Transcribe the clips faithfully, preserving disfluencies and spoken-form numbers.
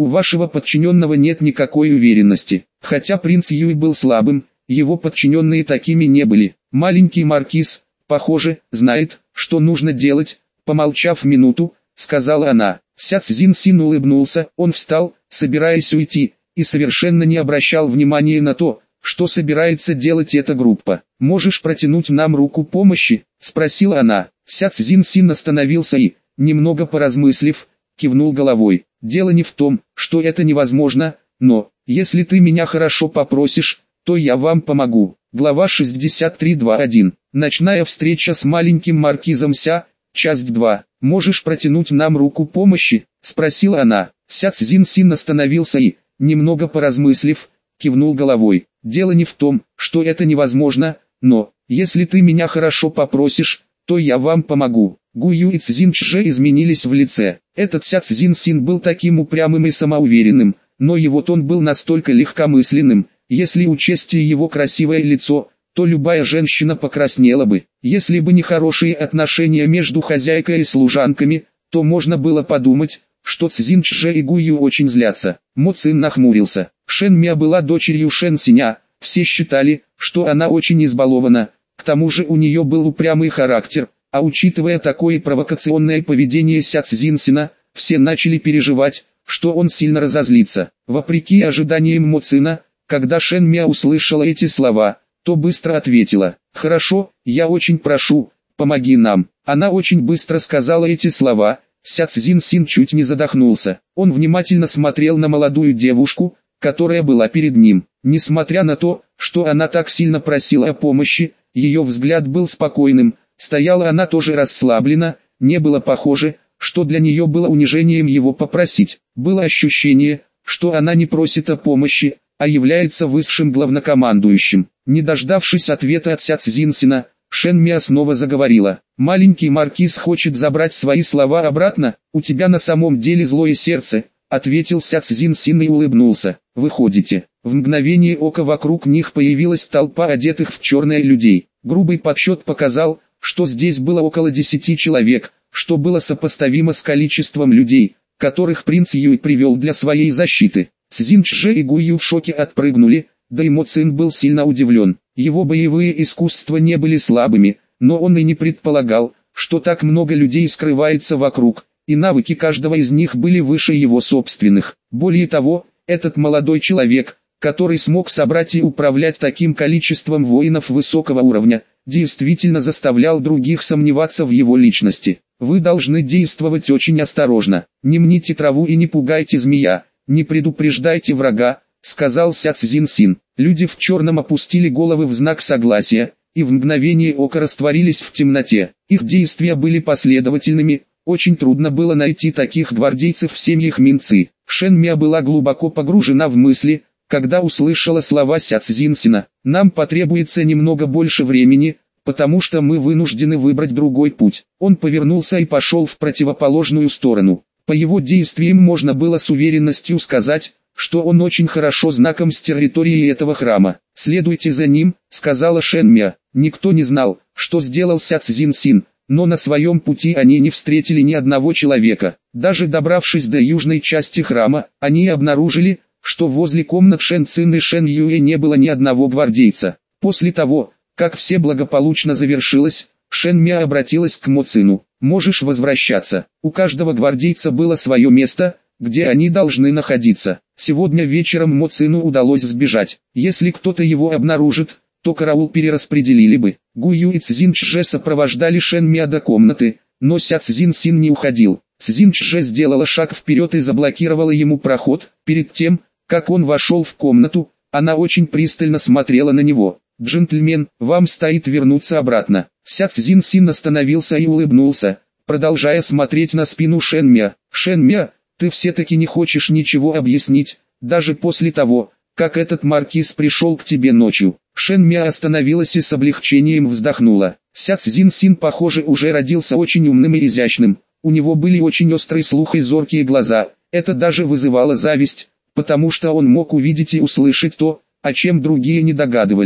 у вашего подчиненного нет никакой уверенности. Хотя принц Юй был слабым, его подчиненные такими не были. Маленький маркиз, похоже, знает, что нужно делать, помолчав минуту, сказала она. Ся Цзиньсин улыбнулся, он встал, собираясь уйти, и совершенно не обращал внимания на то, что собирается делать эта группа. «Можешь протянуть нам руку помощи?» – спросила она. Ся Цзиньсин остановился и, немного поразмыслив, кивнул головой. «Дело не в том, что это невозможно, но, если ты меня хорошо попросишь, то я вам помогу». Глава шестьдесят три двадцать один. Ночная встреча с маленьким маркизом Ся, часть два. «Можешь протянуть нам руку помощи?» – спросила она. Ся Цзиньсин остановился и, немного поразмыслив, кивнул головой. «Дело не в том, что это невозможно, но, если ты меня хорошо попросишь, то я вам помогу». Гу Ю и Цзин Чже изменились в лице. Этот Ся Цзиньсин был таким упрямым и самоуверенным, но его тон был настолько легкомысленным, если учесть его красивое лицо, то любая женщина покраснела бы. Если бы не хорошие отношения между хозяйкой и служанками, то можно было подумать, что Цзин Чже и Гу Ю очень злятся. Мо Цин нахмурился. Шэн Мя была дочерью Шэн Синя, все считали, что она очень избалована, к тому же у нее был упрямый характер, а учитывая такое провокационное поведение Ся Цзиньсина, все начали переживать, что он сильно разозлится. Вопреки ожиданиям Мо Цина, когда Шэн Мя услышала эти слова, то быстро ответила: «Хорошо, я очень прошу, помоги нам». Она очень быстро сказала эти слова. Ся Цзиньсин чуть не задохнулся. Он внимательно смотрел на молодую девушку, которая была перед ним. Несмотря на то, что она так сильно просила о помощи, ее взгляд был спокойным, стояла она тоже расслаблена, не было похоже, что для нее было унижением его попросить. Было ощущение, что она не просит о помощи, а является высшим главнокомандующим. Не дождавшись ответа от Ся Цзиньсина, Шэн Мя снова заговорила. «Маленький маркиз хочет забрать свои слова обратно, у тебя на самом деле злое сердце», — ответил Ся Цзиньсин и улыбнулся. «Выходите». В мгновение ока вокруг них появилась толпа одетых в черное людей. Грубый подсчет показал, что здесь было около десяти человек, что было сопоставимо с количеством людей, которых принц Юй привел для своей защиты. Цзин Чже и Гу Ю в шоке отпрыгнули, да и Мо Цин был сильно удивлен. Его боевые искусства не были слабыми, но он и не предполагал, что так много людей скрывается вокруг, и навыки каждого из них были выше его собственных. Более того, этот молодой человек, который смог собрать и управлять таким количеством воинов высокого уровня, действительно заставлял других сомневаться в его личности. Вы должны действовать очень осторожно, не мните траву и не пугайте змея, не предупреждайте врага, сказал Ся Цзиньсин. Люди в черном опустили головы в знак согласия, и в мгновение ока растворились в темноте. Их действия были последовательными, очень трудно было найти таких гвардейцев в семьях Минцы. Шэн Мя была глубоко погружена в мысли, когда услышала слова Ся Цзиньсина. «Нам потребуется немного больше времени, потому что мы вынуждены выбрать другой путь». Он повернулся и пошел в противоположную сторону. По его действиям можно было с уверенностью сказать, что он очень хорошо знаком с территорией этого храма. «Следуйте за ним», — сказала Шэн Мя. Никто не знал, что сделал Ся Цзиньсин, но на своем пути они не встретили ни одного человека. Даже добравшись до южной части храма, они обнаружили, что возле комнат Шэн Цин и Шэн Юэ не было ни одного гвардейца. После того, как все благополучно завершилось, Шэн Мя обратилась к Мо Цину. «Можешь возвращаться. У каждого гвардейца было свое место, где они должны находиться. Сегодня вечером Мо Цину удалось сбежать. Если кто-то его обнаружит, то караул перераспределили бы». Гу Ю и Цзин Чже сопровождали Шэн Мя до комнаты, но Ся Цзиньсин не уходил. Цзин Чже сделала шаг вперед и заблокировала ему проход. Перед тем, как он вошел в комнату, она очень пристально смотрела на него. «Джентльмен, вам стоит вернуться обратно». Ся Цзиньсин остановился и улыбнулся, продолжая смотреть на спину Шэн Мя. «Шэн Мя, ты все-таки не хочешь ничего объяснить, даже после того, как этот маркиз пришел к тебе ночью». Шэн Мя остановилась и с облегчением вздохнула. Ся Цзиньсин, похоже, уже родился очень умным и изящным. У него были очень острый слух и зоркие глаза. Это даже вызывало зависть, потому что он мог увидеть и услышать то, о чем другие не догадывались.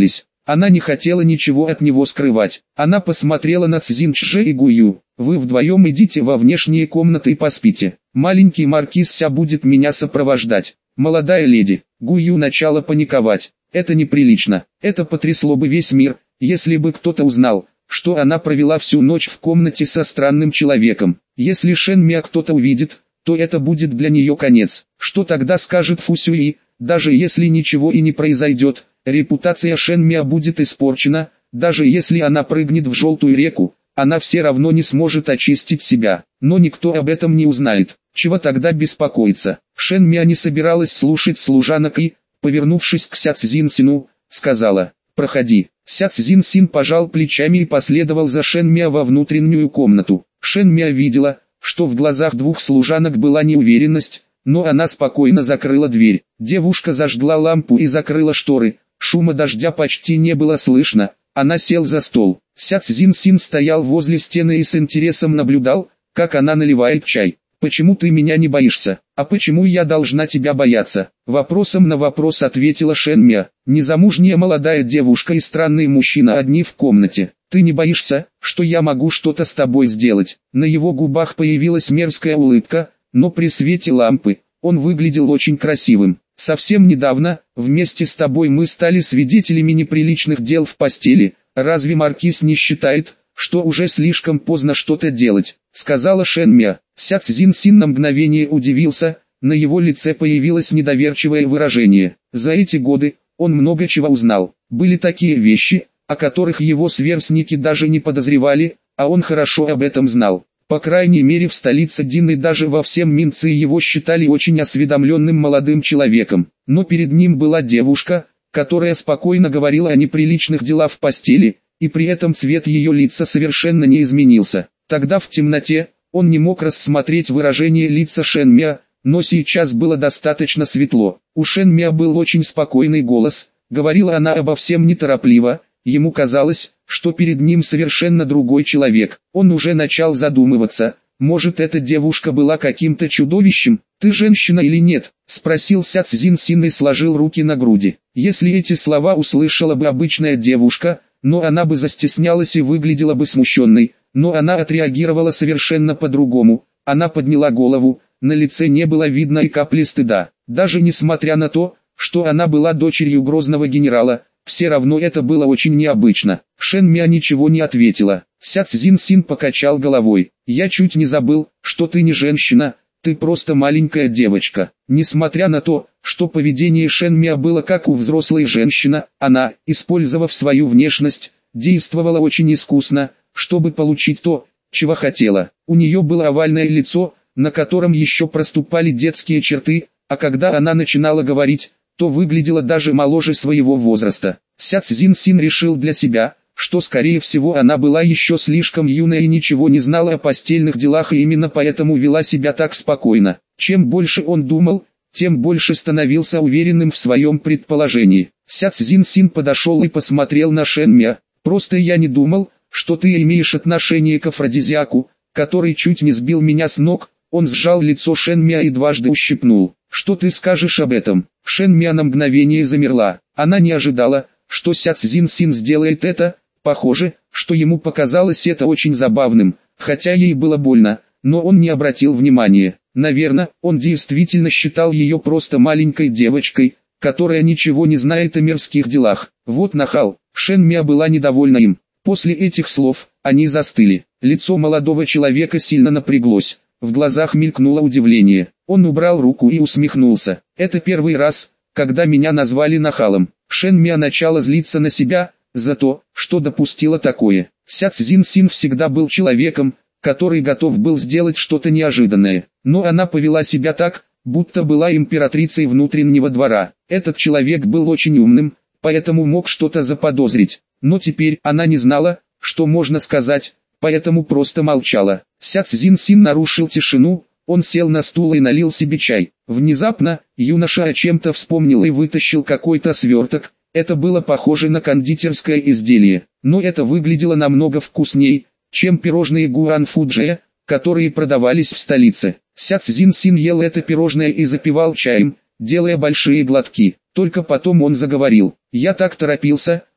Она не хотела ничего от него скрывать. Она посмотрела на Цзиньчже и Гую. «Вы вдвоем идите во внешние комнаты и поспите. Маленький маркиз Ся будет меня сопровождать». Молодая леди Гую начала паниковать. Это неприлично. Это потрясло бы весь мир, если бы кто-то узнал, что она провела всю ночь в комнате со странным человеком. Если Шэн Миа кто-то увидит, то это будет для нее конец. Что тогда скажет Фу Сюи? Даже если ничего и не произойдет, репутация Шэн Миа будет испорчена. Даже если она прыгнет в желтую реку, она все равно не сможет очистить себя. Но никто об этом не узнает. Чего тогда беспокоиться? Шэн Миа не собиралась слушать служанок и, повернувшись к Ся Цзиньсину, сказала: «Проходи». Ся Цзиньсин пожал плечами и последовал за Шэн Миа во внутреннюю комнату. Шэн Миа видела, что в глазах двух служанок была неуверенность, но она спокойно закрыла дверь. Девушка зажгла лампу и закрыла шторы. Шума дождя почти не было слышно. Она сел за стол. Ся Цзиньсин стоял возле стены и с интересом наблюдал, как она наливает чай. «Почему ты меня не боишься? А почему я должна тебя бояться?» Вопросом на вопрос ответила Шэн Миа. «Незамужняя молодая девушка и странный мужчина одни в комнате. Ты не боишься, что я могу что-то с тобой сделать?» На его губах появилась мерзкая улыбка, но при свете лампы он выглядел очень красивым. «Совсем недавно, вместе с тобой мы стали свидетелями неприличных дел в постели. Разве маркиз не считает, что уже слишком поздно что-то делать?» сказала Шэн Миа. Ся Цзиньсин на мгновение удивился, на его лице появилось недоверчивое выражение. За эти годы он много чего узнал. Были такие вещи, о которых его сверстники даже не подозревали, а он хорошо об этом знал. По крайней мере в столице Дин и даже во всем Минце его считали очень осведомленным молодым человеком. Но перед ним была девушка, которая спокойно говорила о неприличных делах в постели, и при этом цвет ее лица совершенно не изменился. Тогда в темноте он не мог рассмотреть выражение лица Шэн Миа, но сейчас было достаточно светло. У Шэн Миа был очень спокойный голос, говорила она обо всем неторопливо, ему казалось, что перед ним совершенно другой человек. Он уже начал задумываться, может эта девушка была каким-то чудовищем. «Ты женщина или нет?» – спросил Ся Цзиньсин и сложил руки на груди. Если эти слова услышала бы обычная девушка, но она бы застеснялась и выглядела бы смущенной, но она отреагировала совершенно по-другому. Она подняла голову, на лице не было видно и капли стыда. Даже несмотря на то, что она была дочерью грозного генерала, все равно это было очень необычно. Шэн Миа ничего не ответила. Ся Цзиньсин покачал головой. «Я чуть не забыл, что ты не женщина, ты просто маленькая девочка». Несмотря на то, что поведение Шэн Миа было как у взрослой женщины, она, использовав свою внешность, действовала очень искусно, чтобы получить то, чего хотела. У нее было овальное лицо, на котором еще проступали детские черты, а когда она начинала говорить, то выглядела даже моложе своего возраста. Ся Цзиньсин решил для себя, что скорее всего она была еще слишком юная и ничего не знала о постельных делах и именно поэтому вела себя так спокойно. Чем больше он думал, тем больше становился уверенным в своем предположении. Ся Цзиньсин подошел и посмотрел на Шэн Миа. «Просто я не думал, что ты имеешь отношение к афродизиаку, который чуть не сбил меня с ног». Он сжал лицо Шэн Миа и дважды ущипнул. «Что ты скажешь об этом?» Шэн Миа на мгновение замерла. Она не ожидала, что Ся Цзиньсин сделает это. Похоже, что ему показалось это очень забавным, хотя ей было больно, но он не обратил внимания. Наверное, он действительно считал ее просто маленькой девочкой, которая ничего не знает о мирских делах. Вот нахал. Шэн Миа была недовольна им. После этих слов, они застыли. Лицо молодого человека сильно напряглось. В глазах мелькнуло удивление. Он убрал руку и усмехнулся. «Это первый раз, когда меня назвали нахалом». Шэн Миа начала злиться на себя, за то, что допустила такое. Ся Цзиньсин всегда был человеком, который готов был сделать что-то неожиданное. Но она повела себя так, будто была императрицей внутреннего двора. Этот человек был очень умным, поэтому мог что-то заподозрить. Но теперь она не знала, что можно сказать, поэтому просто молчала. Ся Цзиньсин нарушил тишину, он сел на стул и налил себе чай. Внезапно, юноша о чем-то вспомнил и вытащил какой-то сверток. Это было похоже на кондитерское изделие, но это выглядело намного вкусней, чем пирожные Гуанфуджия, которые продавались в столице. Ся Цзиньсин ел это пирожное и запивал чаем, делая большие глотки. Только потом он заговорил. «Я так торопился,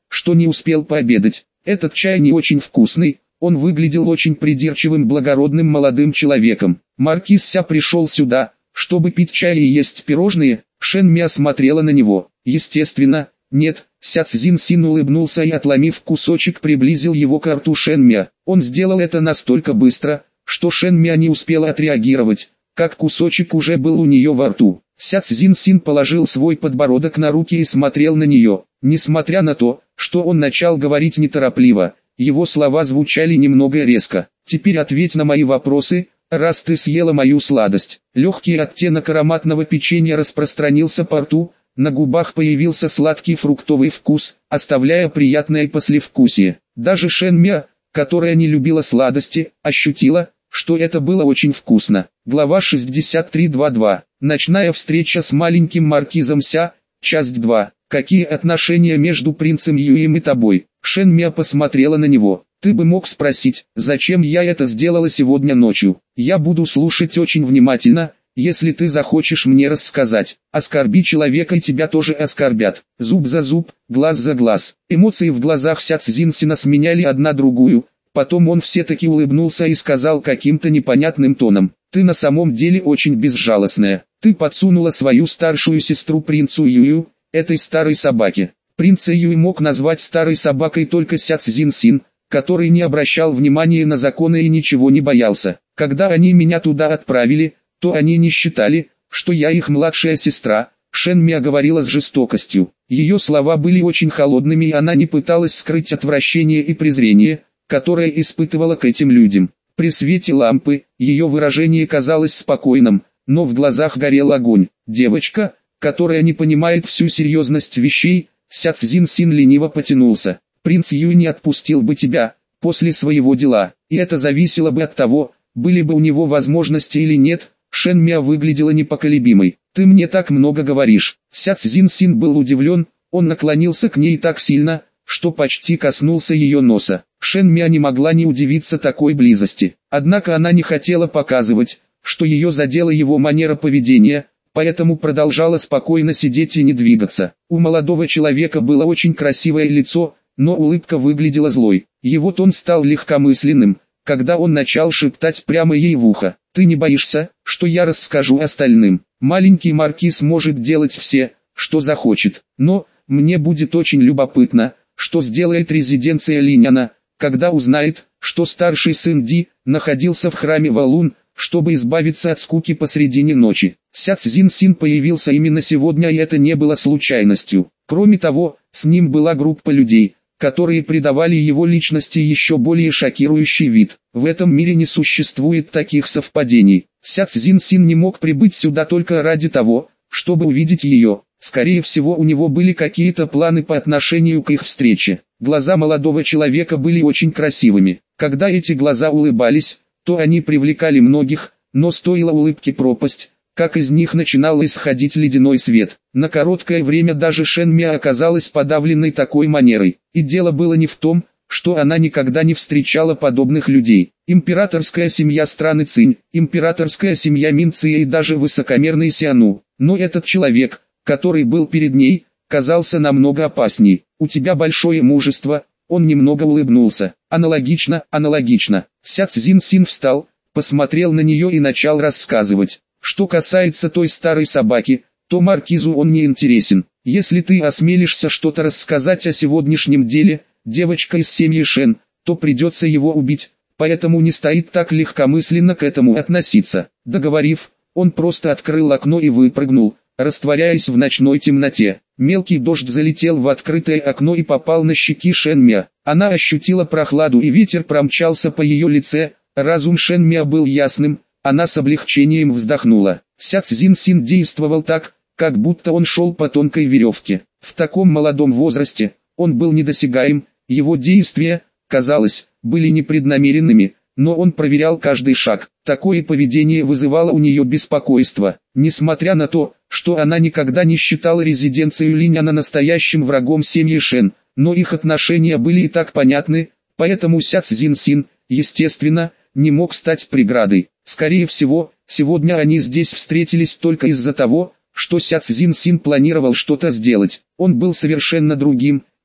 что не успел пообедать. Этот чай не очень вкусный, он выглядел очень придирчивым благородным молодым человеком. Маркиз Ся пришел сюда, чтобы пить чай и есть пирожные. Шен Мя смотрела на него. Естественно, нет. Ся Цзин Син улыбнулся и, отломив кусочек, приблизил его к рту Шен Мя. Он сделал это настолько быстро, что Шен Мя не успела отреагировать, как кусочек уже был у нее во рту. Ся Цзин Син положил свой подбородок на руки и смотрел на нее. Несмотря на то, что он начал говорить неторопливо, его слова звучали немного резко. «Теперь ответь на мои вопросы, раз ты съела мою сладость». Легкий оттенок ароматного печенья распространился по рту, на губах появился сладкий фруктовый вкус, оставляя приятное послевкусие. Даже Шен Мя, которая не любила сладости, ощутила, что это было очень вкусно. Глава шестьдесят три двадцать два. Ночная встреча с маленьким маркизом Ся, часть два. Какие отношения между принцем Юем и тобой? Шен Мя посмотрела на него. Ты бы мог спросить, зачем я это сделала сегодня ночью. Я буду слушать очень внимательно, если ты захочешь мне рассказать. Оскорби человека и тебя тоже оскорбят. Зуб за зуб, глаз за глаз. Эмоции в глазах Ся Цзинсина сменяли одна другую. Потом он все-таки улыбнулся и сказал каким-то непонятным тоном: «Ты на самом деле очень безжалостная. Ты подсунула свою старшую сестру принцу Юю, этой старой собаке». Принца Юй мог назвать старой собакой только Ся Цзинсин, который не обращал внимания на законы и ничего не боялся. Когда они меня туда отправили, то они не считали, что я их младшая сестра. Шен Мя говорила с жестокостью. Ее слова были очень холодными, и она не пыталась скрыть отвращение и презрение, которое испытывала к этим людям. При свете лампы, ее выражение казалось спокойным, но в глазах горел огонь. Девочка, которая не понимает всю серьезность вещей. Ся Цзинсин лениво потянулся. Принц Юй не отпустил бы тебя, после своего дела, и это зависело бы от того, были бы у него возможности или нет. Шен Мя выглядела непоколебимой. Ты мне так много говоришь. Ся Цзинсин был удивлен, он наклонился к ней так сильно, что почти коснулся ее носа. Шен Мя не могла не удивиться такой близости. Однако она не хотела показывать, что ее задела его манера поведения, поэтому продолжала спокойно сидеть и не двигаться. У молодого человека было очень красивое лицо, но улыбка выглядела злой. Его тон стал легкомысленным, когда он начал шептать прямо ей в ухо: «Ты не боишься, что я расскажу остальным? Маленький маркиз может делать все, что захочет, но мне будет очень любопытно, что сделает резиденция Линяна, когда узнает, что старший сын Ди находился в храме Валун, чтобы избавиться от скуки посредине ночи». Ся Цзинсин появился именно сегодня, и это не было случайностью. Кроме того, с ним была группа людей, которые придавали его личности еще более шокирующий вид. В этом мире не существует таких совпадений. Ся Цзинсин не мог прибыть сюда только ради того, чтобы увидеть ее. Скорее всего, у него были какие-то планы по отношению к их встрече. Глаза молодого человека были очень красивыми. Когда эти глаза улыбались, то они привлекали многих, но стоила улыбке пропасть, как из них начинал исходить ледяной свет. На короткое время даже Шен Мя оказалась подавленной такой манерой. И дело было не в том, что она никогда не встречала подобных людей. Императорская семья страны Цинь, императорская семья Минция и даже высокомерный Сиану. Но этот человек, который был перед ней, казался намного опасней. «У тебя большое мужество», он немного улыбнулся. «Аналогично, аналогично». Ся Цзинсин встал, посмотрел на нее и начал рассказывать. Что касается той старой собаки, то маркизу он не интересен. Если ты осмелишься что-то рассказать о сегодняшнем деле, девочка из семьи Шен, то придется его убить, поэтому не стоит так легкомысленно к этому относиться. Договорив, он просто открыл окно и выпрыгнул, растворяясь в ночной темноте. Мелкий дождь залетел в открытое окно и попал на щеки Шен Мя. Она ощутила прохладу, и ветер промчался по ее лице. Разум Шен Мя был ясным. Она с облегчением вздохнула. Ся Цзинсин действовал так, как будто он шел по тонкой веревке. В таком молодом возрасте он был недосягаем, его действия, казалось, были непреднамеренными, но он проверял каждый шаг. Такое поведение вызывало у нее беспокойство. Несмотря на то, что она никогда не считала резиденцию Линяна настоящим врагом семьи Шен, но их отношения были и так понятны, поэтому Ся Цзинсин, естественно, не мог стать преградой. Скорее всего, сегодня они здесь встретились только из-за того, что Ся Цзинсин планировал что-то сделать. Он был совершенно другим,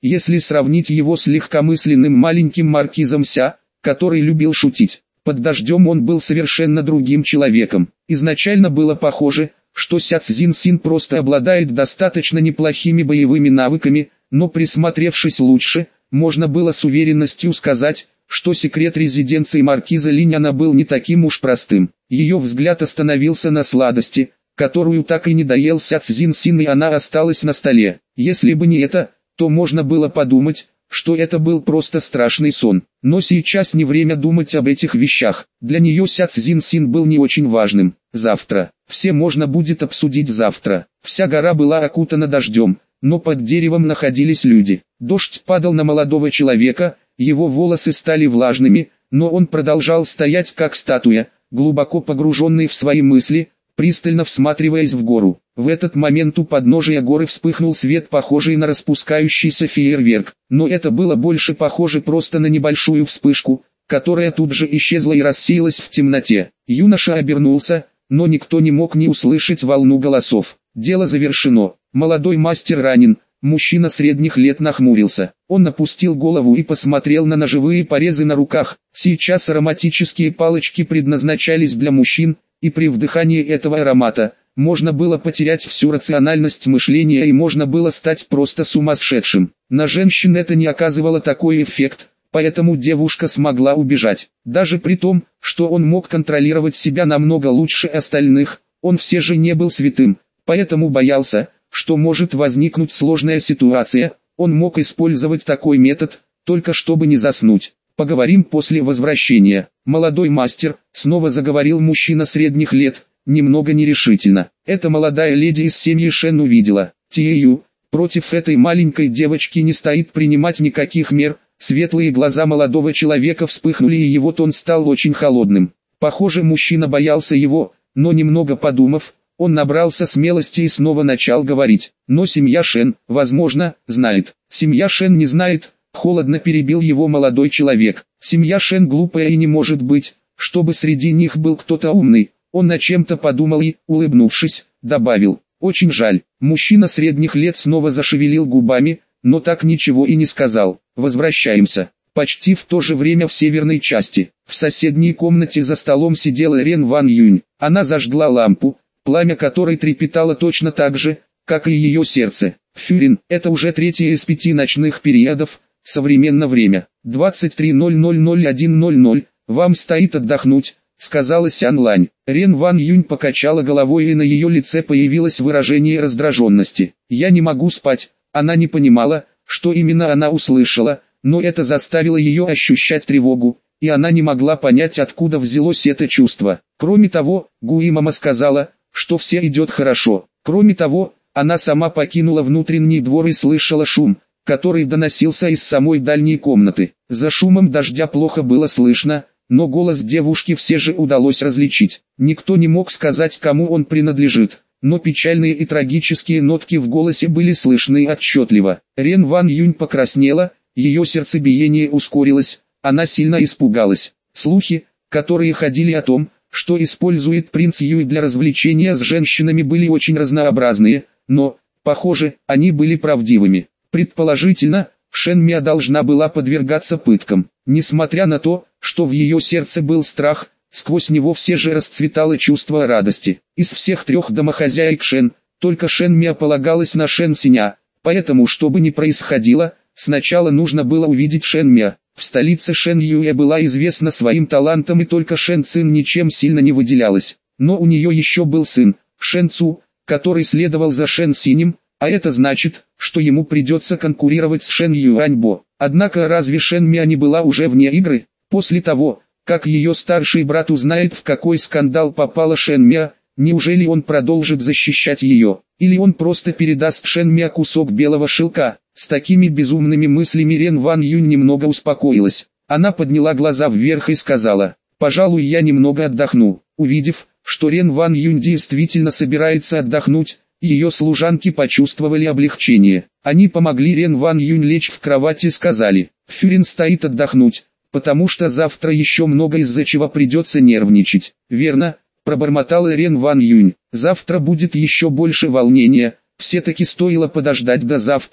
если сравнить его с легкомысленным маленьким маркизом Ся, который любил шутить. Под дождем он был совершенно другим человеком. Изначально было похоже, что Ся Цзиньсин просто обладает достаточно неплохими боевыми навыками, но присмотревшись лучше, можно было с уверенностью сказать, что секрет резиденции маркиза Линяна был не таким уж простым. Ее взгляд остановился на сладости, которую так и не доел Ся Цзиньсин, и она осталась на столе. Если бы не это, то можно было подумать, что это был просто страшный сон. Но сейчас не время думать об этих вещах. Для нее Ся Цзиньсин был не очень важным. Завтра. Все можно будет обсудить завтра. Вся гора была окутана дождем, но под деревом находились люди. Дождь падал на молодого человека, его волосы стали влажными, но он продолжал стоять как статуя, глубоко погруженный в свои мысли, пристально всматриваясь в гору. В этот момент у подножия горы вспыхнул свет, похожий на распускающийся фейерверк, но это было больше похоже просто на небольшую вспышку, которая тут же исчезла и рассеялась в темноте. Юноша обернулся, но никто не мог не услышать волну голосов. Дело завершено. Молодой мастер ранен. Мужчина средних лет нахмурился. Он опустил голову и посмотрел на ножевые порезы на руках. Сейчас ароматические палочки предназначались для мужчин, и при вдыхании этого аромата можно было потерять всю рациональность мышления и можно было стать просто сумасшедшим. На женщин это не оказывало такой эффект, поэтому девушка смогла убежать. Даже при том, что он мог контролировать себя намного лучше остальных, он все же не был святым, поэтому боялся, что может возникнуть сложная ситуация. Он мог использовать такой метод, только чтобы не заснуть. «Поговорим после возвращения». «Молодой мастер», — снова заговорил мужчина средних лет, немного нерешительно. Эта молодая леди из семьи Шен увидела. Тию, против этой маленькой девочки не стоит принимать никаких мер. Светлые глаза молодого человека вспыхнули, и его тон стал очень холодным. Похоже, мужчина боялся его, но немного подумав, он набрался смелости и снова начал говорить. «Но семья Шен, возможно, знает». «Семья Шен не знает», — холодно перебил его молодой человек. «Семья Шен глупая, и не может быть, чтобы среди них был кто-то умный». Он о чем-то подумал и, улыбнувшись, добавил: «Очень жаль». Мужчина средних лет снова зашевелил губами, но так ничего и не сказал. «Возвращаемся». Почти в то же время в северной части, в соседней комнате за столом сидела Рен Ван Юнь. Она зажгла лампу, пламя которой трепетало точно так же, как и ее сердце. «Фюрин, это уже третий из пяти ночных периодов, современное время, двадцать три ноль ноль ноль один ноль ноль, вам стоит отдохнуть», — сказала Сян Лань. Рен Ван Юнь покачала головой, и на ее лице появилось выражение раздраженности. «Я не могу спать». Она не понимала, что именно она услышала, но это заставило ее ощущать тревогу, и она не могла понять, откуда взялось это чувство. Кроме того, Гуи мама сказала, что все идет хорошо. Кроме того, она сама покинула внутренний двор и слышала шум, который доносился из самой дальней комнаты. За шумом дождя плохо было слышно, но голос девушки все же удалось различить. Никто не мог сказать, кому он принадлежит, но печальные и трагические нотки в голосе были слышны отчетливо. Рен Ван Юнь покраснела, ее сердцебиение ускорилось, она сильно испугалась. Слухи, которые ходили о том, что использует принц Юй для развлечения с женщинами, были очень разнообразные, но, похоже, они были правдивыми. Предположительно, Шен Мя должна была подвергаться пыткам. Несмотря на то, что в ее сердце был страх, сквозь него все же расцветало чувство радости. Из всех трех домохозяек Шен, только Шен Мя полагалась на Шен Синя, поэтому, что бы ни происходило, сначала нужно было увидеть Шен Мя. В столице Шен Юэ была известна своим талантом, и только Шен Цин ничем сильно не выделялась. Но у нее еще был сын, Шен Цу, который следовал за Шен Синим, а это значит, что ему придется конкурировать с Шен Юаньбо. Однако разве Шен Мя не была уже вне игры? После того, как ее старший брат узнает, в какой скандал попала Шен Мя, неужели он продолжит защищать ее? Или он просто передаст Шен Мя кусок белого шелка? С такими безумными мыслями Рен Ван Юнь немного успокоилась. Она подняла глаза вверх и сказала: «Пожалуй, я немного отдохну». Увидев, что Рен Ван Юнь действительно собирается отдохнуть, ее служанки почувствовали облегчение. Они помогли Рен Ван Юнь лечь в кровать и сказали: «Фюрин стоит отдохнуть, потому что завтра еще много, из-за чего придется нервничать». «Верно», — пробормотала Рен Ван Юнь. «Завтра будет еще больше волнения, все-таки стоило подождать до завтра,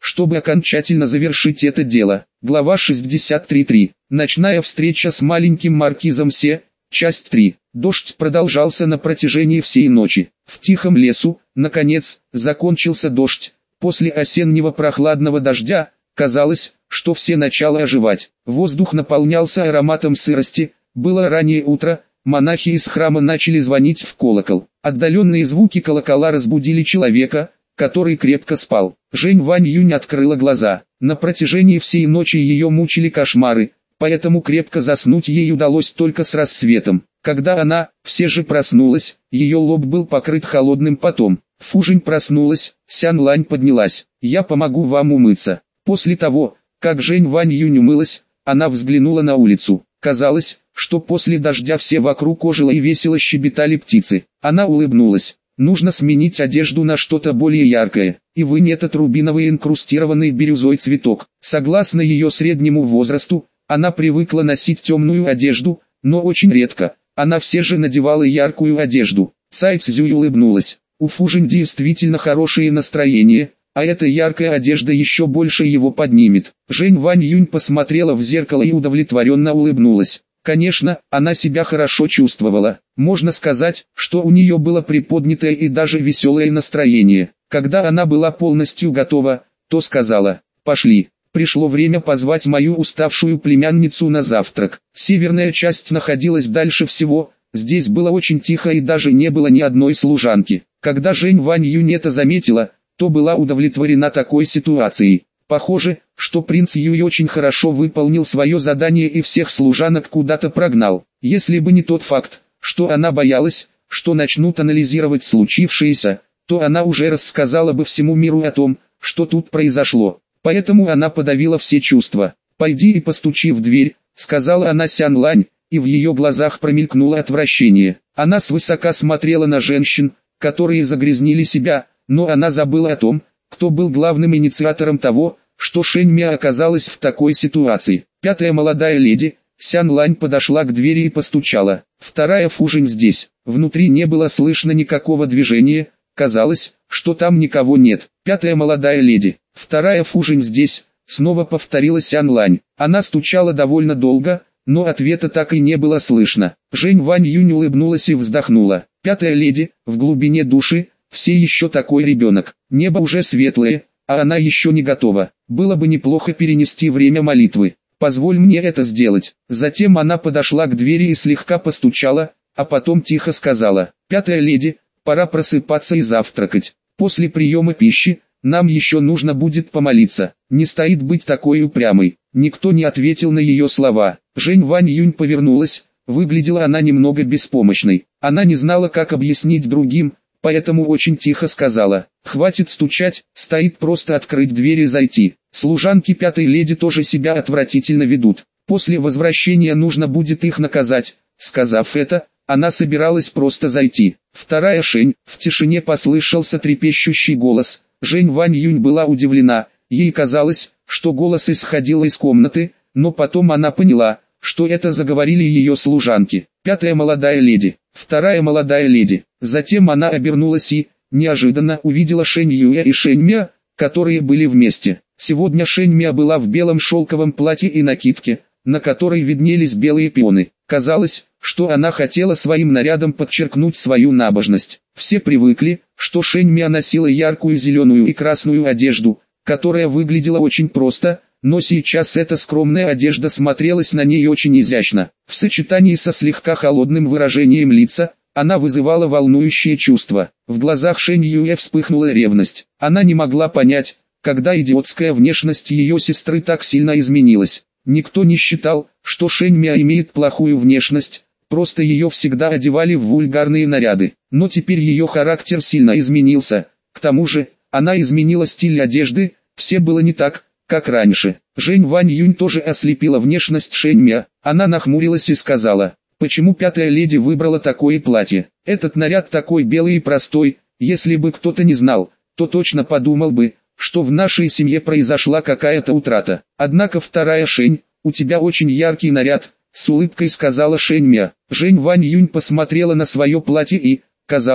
чтобы окончательно завершить это дело. Глава шестьдесят три точка три. Ночная встреча с маленьким маркизом Се. Часть три. Дождь продолжался на протяжении всей ночи. В тихом лесу, наконец, закончился дождь. После осеннего прохладного дождя, казалось, что все начало оживать. Воздух наполнялся ароматом сырости. Было раннее утро, монахи из храма начали звонить в колокол. Отдаленные звуки колокола разбудили человека, который крепко спал. Жень Вань Юнь открыла глаза. На протяжении всей ночи ее мучили кошмары, поэтому крепко заснуть ей удалось только с рассветом. Когда она, все же проснулась, ее лоб был покрыт холодным потом. Фужень проснулась, Сян Лань поднялась. «Я помогу вам умыться». После того, как Жень Вань Юнь умылась, она взглянула на улицу. Казалось, что после дождя все вокруг ожило и весело щебетали птицы. Она улыбнулась. Нужно сменить одежду на что-то более яркое, и вынь этот рубиновый инкрустированный бирюзой цветок. Согласно ее среднему возрасту, она привыкла носить темную одежду, но очень редко. Она все же надевала яркую одежду. Цай Цзюй улыбнулась. У Фужень действительно хорошее настроение, а эта яркая одежда еще больше его поднимет. Жень Вань Юнь посмотрела в зеркало и удовлетворенно улыбнулась. Конечно, она себя хорошо чувствовала. Можно сказать, что у нее было приподнятое и даже веселое настроение. Когда она была полностью готова, то сказала: «Пошли, пришло время позвать мою уставшую племянницу на завтрак». Северная часть находилась дальше всего, здесь было очень тихо и даже не было ни одной служанки. Когда Жень Вань Юнь это заметила, то была удовлетворена такой ситуацией. Похоже, что принц Юй очень хорошо выполнил свое задание и всех служанок куда-то прогнал. Если бы не тот факт, что она боялась, что начнут анализировать случившееся, то она уже рассказала бы всему миру о том, что тут произошло. Поэтому она подавила все чувства. «Пойди и постучи в дверь», — сказала она Сян Лань, и в ее глазах промелькнуло отвращение. Она свысока смотрела на женщин, которые загрязнили себя, но она забыла о том, кто был главным инициатором того, что Шэнь Мя оказалась в такой ситуации. Пятая молодая леди, Сян Лань подошла к двери и постучала. Вторая Фужень здесь. Внутри не было слышно никакого движения, казалось, что там никого нет. Пятая молодая леди, вторая Фужень здесь, снова повторила Сян Лань. Она стучала довольно долго, но ответа так и не было слышно. Жень Вань Юнь улыбнулась и вздохнула. Пятая леди, в глубине души, все еще такой ребенок. Небо уже светлое, а она еще не готова. Было бы неплохо перенести время молитвы. Позволь мне это сделать. Затем она подошла к двери и слегка постучала, а потом тихо сказала: «Пятая леди, пора просыпаться и завтракать. После приема пищи, нам еще нужно будет помолиться». Не стоит быть такой упрямой. Никто не ответил на ее слова. Жень Вань Юнь повернулась, выглядела она немного беспомощной. Она не знала, как объяснить другим, поэтому очень тихо сказала: «Хватит стучать, стоит просто открыть дверь и зайти». Служанки пятой леди тоже себя отвратительно ведут. После возвращения нужно будет их наказать. Сказав это, она собиралась просто зайти. Вторая Шень, в тишине послышался трепещущий голос. Жень Вань Юнь была удивлена, ей казалось, что голос исходил из комнаты, но потом она поняла, что это заговорили ее служанки. Пятая молодая леди, вторая молодая леди. Затем она обернулась и, неожиданно, увидела Шэнь Юя и Шэнь Мя, которые были вместе. Сегодня Шэнь Мя была в белом шелковом платье и накидке, на которой виднелись белые пионы. Казалось, что она хотела своим нарядом подчеркнуть свою набожность. Все привыкли, что Шэнь Мя носила яркую зеленую и красную одежду, которая выглядела очень просто, но сейчас эта скромная одежда смотрелась на ней очень изящно. В сочетании со слегка холодным выражением лица, она вызывала волнующее чувство. В глазах Шэнь Юэ вспыхнула ревность. Она не могла понять, когда идиотская внешность ее сестры так сильно изменилась. Никто не считал, что Шэнь Мя имеет плохую внешность, просто ее всегда одевали в вульгарные наряды. Но теперь ее характер сильно изменился. К тому же, она изменила стиль одежды, все было не так, как раньше. Жень Вань Юнь тоже ослепила внешность Шэнь Мя. Она нахмурилась и сказала: «Почему пятая леди выбрала такое платье? Этот наряд такой белый и простой, если бы кто-то не знал, то точно подумал бы, что в нашей семье произошла какая-то утрата». Однако вторая Шэнь, у тебя очень яркий наряд, с улыбкой сказала Шэнь Мя. Жень Вань Юнь посмотрела на свое платье и, казалось,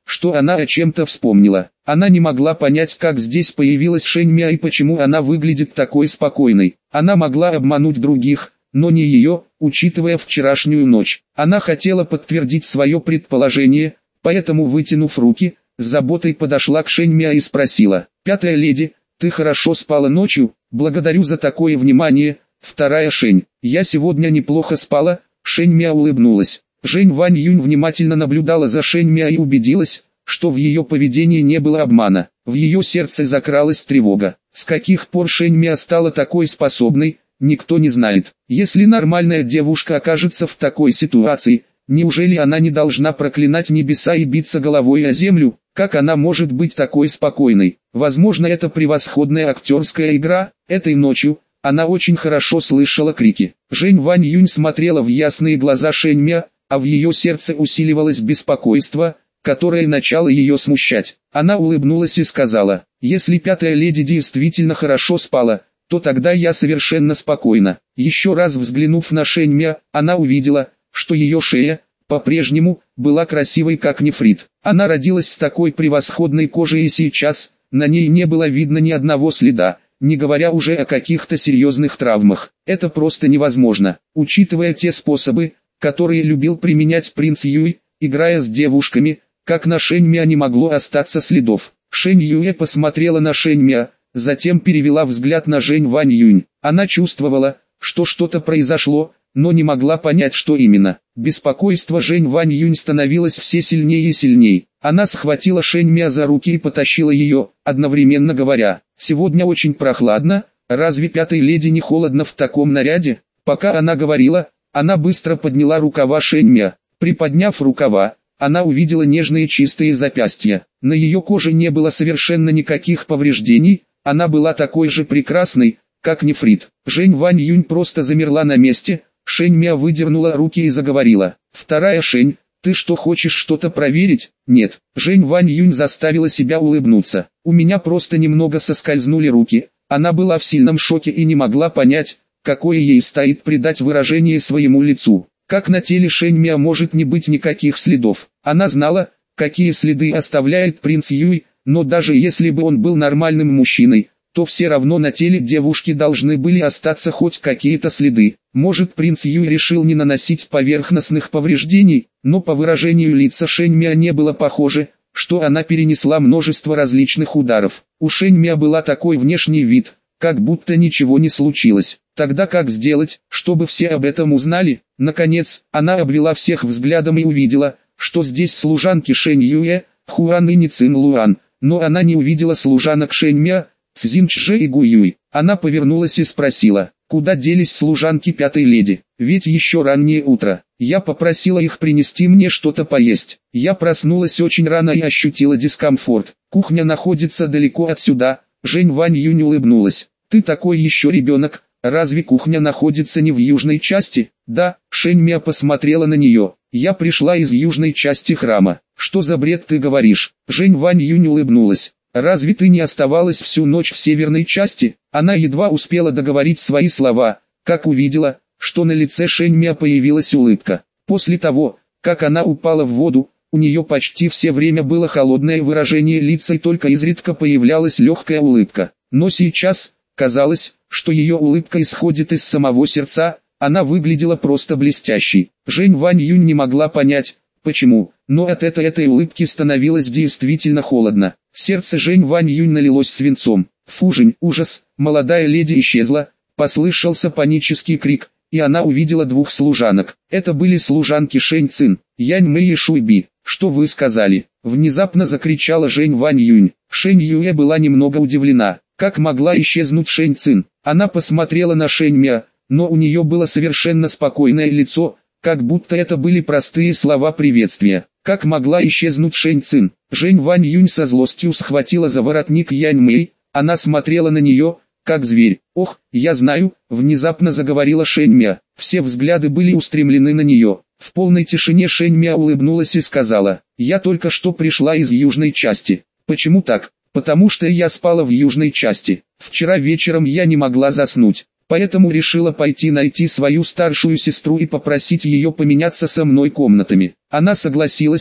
что она о чем-то вспомнила. Она не могла понять, как здесь появилась Шэньмя и почему она выглядит такой спокойной. Она могла обмануть других, но не ее, учитывая вчерашнюю ночь. Она хотела подтвердить свое предположение, поэтому, вытянув руки, с заботой подошла к Шэньмя и спросила: «Пятая леди, ты хорошо спала ночью? Благодарю за такое внимание». Вторая Шэнь: «Я сегодня неплохо спала». Шэньмя улыбнулась. Жень Вань Юнь внимательно наблюдала за Шэньмя и убедилась, что в ее поведении не было обмана. В ее сердце закралась тревога. С каких пор Шэньмя стала такой способной, никто не знает. Если нормальная девушка окажется в такой ситуации, неужели она не должна проклинать небеса и биться головой о землю? Как она может быть такой спокойной? Возможно, это превосходная актерская игра. Этой ночью она очень хорошо слышала крики. Жень Вань Юнь смотрела в ясные глаза Шэньмя, а в ее сердце усиливалось беспокойство, которое начало ее смущать. Она улыбнулась и сказала: «Если пятая леди действительно хорошо спала, то тогда я совершенно спокойна». Еще раз взглянув на Шэньмя, она увидела, что ее шея, по-прежнему, была красивой как нефрит. Она родилась с такой превосходной кожей и сейчас, на ней не было видно ни одного следа, не говоря уже о каких-то серьезных травмах. Это просто невозможно, учитывая те способы, которые любил применять принц Юй, играя с девушками, как на Шэньмя не могло остаться следов. Шэнь Юэ посмотрела на Шэньмя, затем перевела взгляд на Жень Вань Юнь. Она чувствовала, что что-то произошло, но не могла понять, что именно. Беспокойство Жень Вань Юнь становилось все сильнее и сильнее. Она схватила Шэньмя за руки и потащила ее, одновременно говоря: «Сегодня очень прохладно, разве пятой леди не холодно в таком наряде?» Пока она говорила, она быстро подняла рукава Шэньмя. Приподняв рукава, она увидела нежные чистые запястья. На ее коже не было совершенно никаких повреждений, она была такой же прекрасной, как нефрит. Жень Вань Юнь просто замерла на месте. Шэньмя выдернула руки и заговорила: «Вторая Шэнь, ты что, хочешь что-то проверить?» «Нет». Жень Вань Юнь заставила себя улыбнуться. «У меня просто немного соскользнули руки». Она была в сильном шоке и не могла понять, какое ей стоит придать выражение своему лицу. Как на теле Шэньмя может не быть никаких следов? Она знала, какие следы оставляет принц Юй, но даже если бы он был нормальным мужчиной, то все равно на теле девушки должны были остаться хоть какие-то следы. Может, принц Юй решил не наносить поверхностных повреждений, но по выражению лица Шэньмя не было похоже, что она перенесла множество различных ударов. У Шэньмя была такой внешний вид, как будто ничего не случилось. Тогда как сделать, чтобы все об этом узнали? Наконец, она обвела всех взглядом и увидела, что здесь служанки Шэнь Юэ, Хуан и Ни Цин Луан, но она не увидела служанок Шэньмя, Цзин Чжэ и Гу Юй. Она повернулась и спросила: «Куда делись служанки пятой леди? Ведь еще раннее утро. Я попросила их принести мне что-то поесть. Я проснулась очень рано и ощутила дискомфорт. Кухня находится далеко отсюда». Жень Вань Юнь улыбнулась. «Ты такой еще ребенок, разве кухня находится не в южной части?» «Да». Шэньмя посмотрела на нее. «Я пришла из южной части храма». «Что за бред ты говоришь?» Жень Вань Юнь улыбнулась. «Разве ты не оставалась всю ночь в северной части?» Она едва успела договорить свои слова, как увидела, что на лице Шэньмя появилась улыбка. После того, как она упала в воду, у нее почти все время было холодное выражение лица и только изредка появлялась легкая улыбка. Но сейчас, казалось, что ее улыбка исходит из самого сердца, она выглядела просто блестящей. Жень Вань Юнь не могла понять, почему, но от этой, этой улыбки становилось действительно холодно. Сердце Жень Вань Юнь налилось свинцом. «Фужень, ужас!» Молодая леди исчезла, послышался панический крик, и она увидела двух служанок. Это были служанки Шэнь Цин, Янь Мэй и Шуй Би. «Что вы сказали?» Внезапно закричала Жень Вань Юнь. Шэнь Юэ была немного удивлена. Как могла исчезнуть Шэнь Цин? Она посмотрела на Шэньмя, но у нее было совершенно спокойное лицо, как будто это были простые слова приветствия. Как могла исчезнуть Шэнь Цин? Жень Вань Юнь со злостью схватила за воротник Янь Мэй. Она смотрела на нее, как зверь. «Ох, я знаю», — внезапно заговорила Шэньмя. Все взгляды были устремлены на нее. В полной тишине Шэньмя улыбнулась и сказала: «Я только что пришла из южной части». «Почему так?» «Потому что я спала в южной части. Вчера вечером я не могла заснуть, поэтому решила пойти найти свою старшую сестру и попросить ее поменяться со мной комнатами». Она согласилась,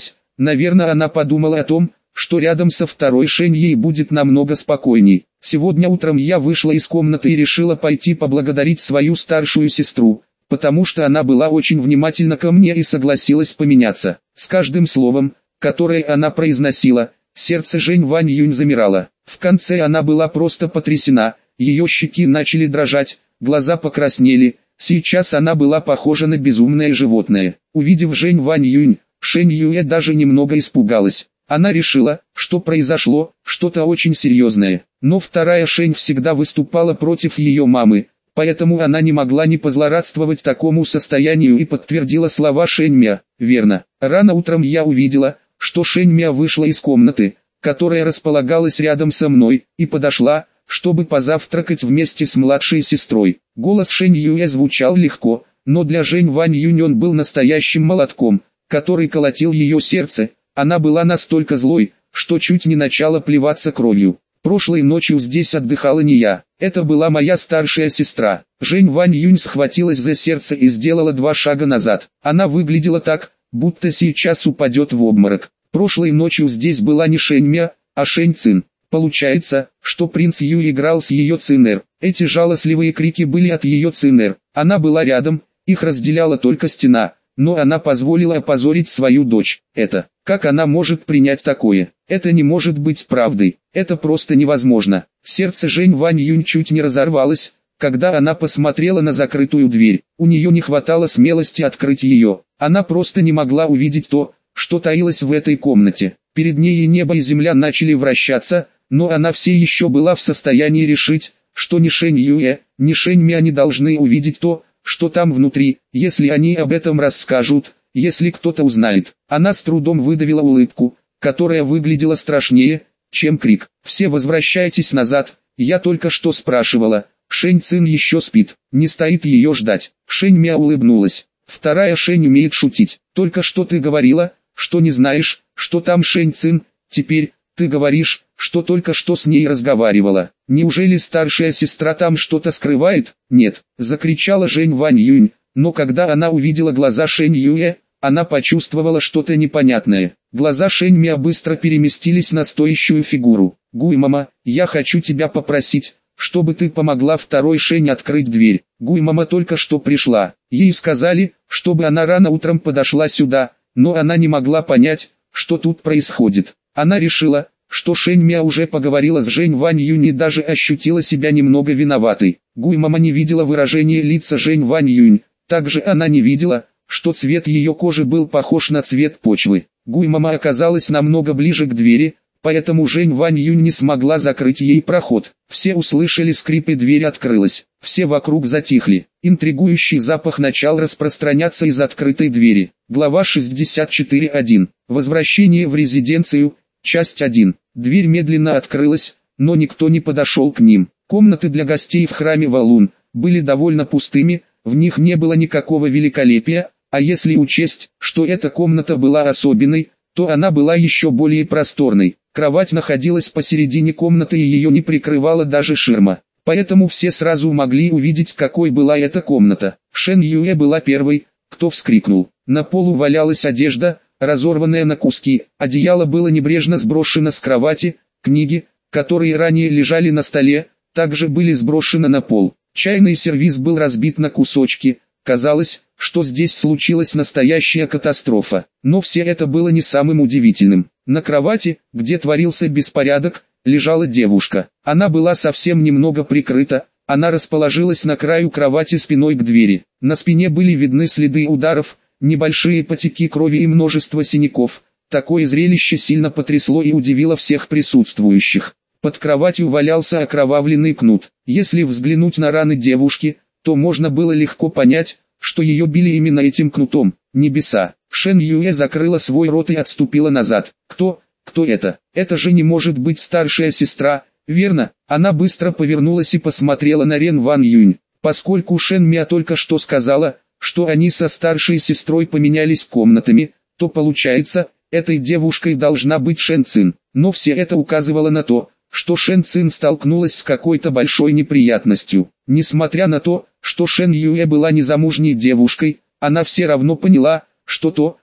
Наверное, она подумала о том, что рядом со второй Шень ей будет намного спокойней. Сегодня утром я вышла из комнаты и решила пойти поблагодарить свою старшую сестру, потому что она была очень внимательна ко мне и согласилась поменяться. С каждым словом, которое она произносила, сердце Жень Вань Юнь замирало. В конце она была просто потрясена, ее щеки начали дрожать, глаза покраснели, сейчас она была похожа на безумное животное. Увидев Жень Вань Юнь, Шень Юэ даже немного испугалась. Она решила, что произошло что-то очень серьезное, но вторая Шень всегда выступала против ее мамы, поэтому она не могла не позлорадствовать такому состоянию и подтвердила слова Шень Мя. Верно, рано утром я увидела, что Шень Мя вышла из комнаты, которая располагалась рядом со мной, и подошла, чтобы позавтракать вместе с младшей сестрой. Голос Шень Юэ звучал легко, но для Жень Вань Юнь он был настоящим молотком, который колотил ее сердце. Она была настолько злой, что чуть не начала плеваться кровью. Прошлой ночью здесь отдыхала не я, это была моя старшая сестра. Жень Вань Юнь схватилась за сердце и сделала два шага назад. Она выглядела так, будто сейчас упадет в обморок. Прошлой ночью здесь была не Шень Мя, а Шень Цин. Получается, что принц Ю играл с ее Цинэр. Эти жалостливые крики были от ее Цинэр. Она была рядом, их разделяла только стена, но она позволила опозорить свою дочь. Это, как она может принять такое? Это не может быть правдой, это просто невозможно. Сердце Жень Вань Юнь чуть не разорвалось, когда она посмотрела на закрытую дверь. У нее не хватало смелости открыть ее. Она просто не могла увидеть то, что таилось в этой комнате. Перед ней и небо, и земля начали вращаться, но она все еще была в состоянии решить, что ни Шень Юэ, ни Шень Мя не должны увидеть то, что там внутри, если они об этом расскажут, если кто-то узнает. Она с трудом выдавила улыбку, которая выглядела страшнее, чем крик. «Все возвращайтесь назад, я только что спрашивала, Шень Цин еще спит, не стоит ее ждать». Шень Мя улыбнулась. «Вторая Шень умеет шутить. Только что ты говорила, что не знаешь, что там Шень Цин, теперь ты говоришь, что только что с ней разговаривала. Неужели старшая сестра там что-то скрывает?» «Нет», — закричала Жень Вань Юнь, но когда она увидела глаза Шень Юэ, она почувствовала что-то непонятное. Глаза Шень Мя быстро переместились на стоящую фигуру. «Гуй, мама, я хочу тебя попросить, чтобы ты помогла второй Шень открыть дверь». Гуй мама только что пришла. Ей сказали, чтобы она рано утром подошла сюда, но она не могла понять, что тут происходит. Она решила, что Шень Мя уже поговорила с Жень Вань Юнь и даже ощутила себя немного виноватой. Гуй мама не видела выражения лица Жень Вань Юнь, также она не видела, что цвет ее кожи был похож на цвет почвы. Гуй мама оказалась намного ближе к двери, поэтому Жень Вань Юнь не смогла закрыть ей проход. Все услышали скрип и дверь открылась. Все вокруг затихли. Интригующий запах начал распространяться из открытой двери. Глава шестьдесят четыре точка один. Возвращение в резиденцию. Часть один. Дверь медленно открылась, но никто не подошел к ним. Комнаты для гостей в храме Валун были довольно пустыми, в них не было никакого великолепия, а если учесть, что эта комната была особенной, то она была еще более просторной. Кровать находилась посередине комнаты и ее не прикрывала даже ширма. Поэтому все сразу могли увидеть, какой была эта комната. Шэн Юэ была первой, кто вскрикнул. На полу валялась одежда, разорванная на куски, одеяло было небрежно сброшено с кровати, книги, которые ранее лежали на столе, также были сброшены на пол. Чайный сервиз был разбит на кусочки, казалось, что здесь случилась настоящая катастрофа. Но все это было не самым удивительным. На кровати, где творился беспорядок, лежала девушка. Она была совсем немного прикрыта, она расположилась на краю кровати спиной к двери. На спине были видны следы ударов, небольшие потеки крови и множество синяков. Такое зрелище сильно потрясло и удивило всех присутствующих. Под кроватью валялся окровавленный кнут. Если взглянуть на раны девушки, то можно было легко понять, что ее били именно этим кнутом. Небеса. Шэн Юэ закрыла свой рот и отступила назад. Кто? Кто это? Это же не может быть старшая сестра, верно? Она быстро повернулась и посмотрела на Рен Ван Юнь. Поскольку Шэн Мя только что сказала, что они со старшей сестрой поменялись комнатами, то получается, этой девушкой должна быть Шэн Цин. Но все это указывало на то, что Шэн Цин столкнулась с какой-то большой неприятностью. Несмотря на то, что Шэн Юэ была незамужней девушкой, она все равно поняла, что то,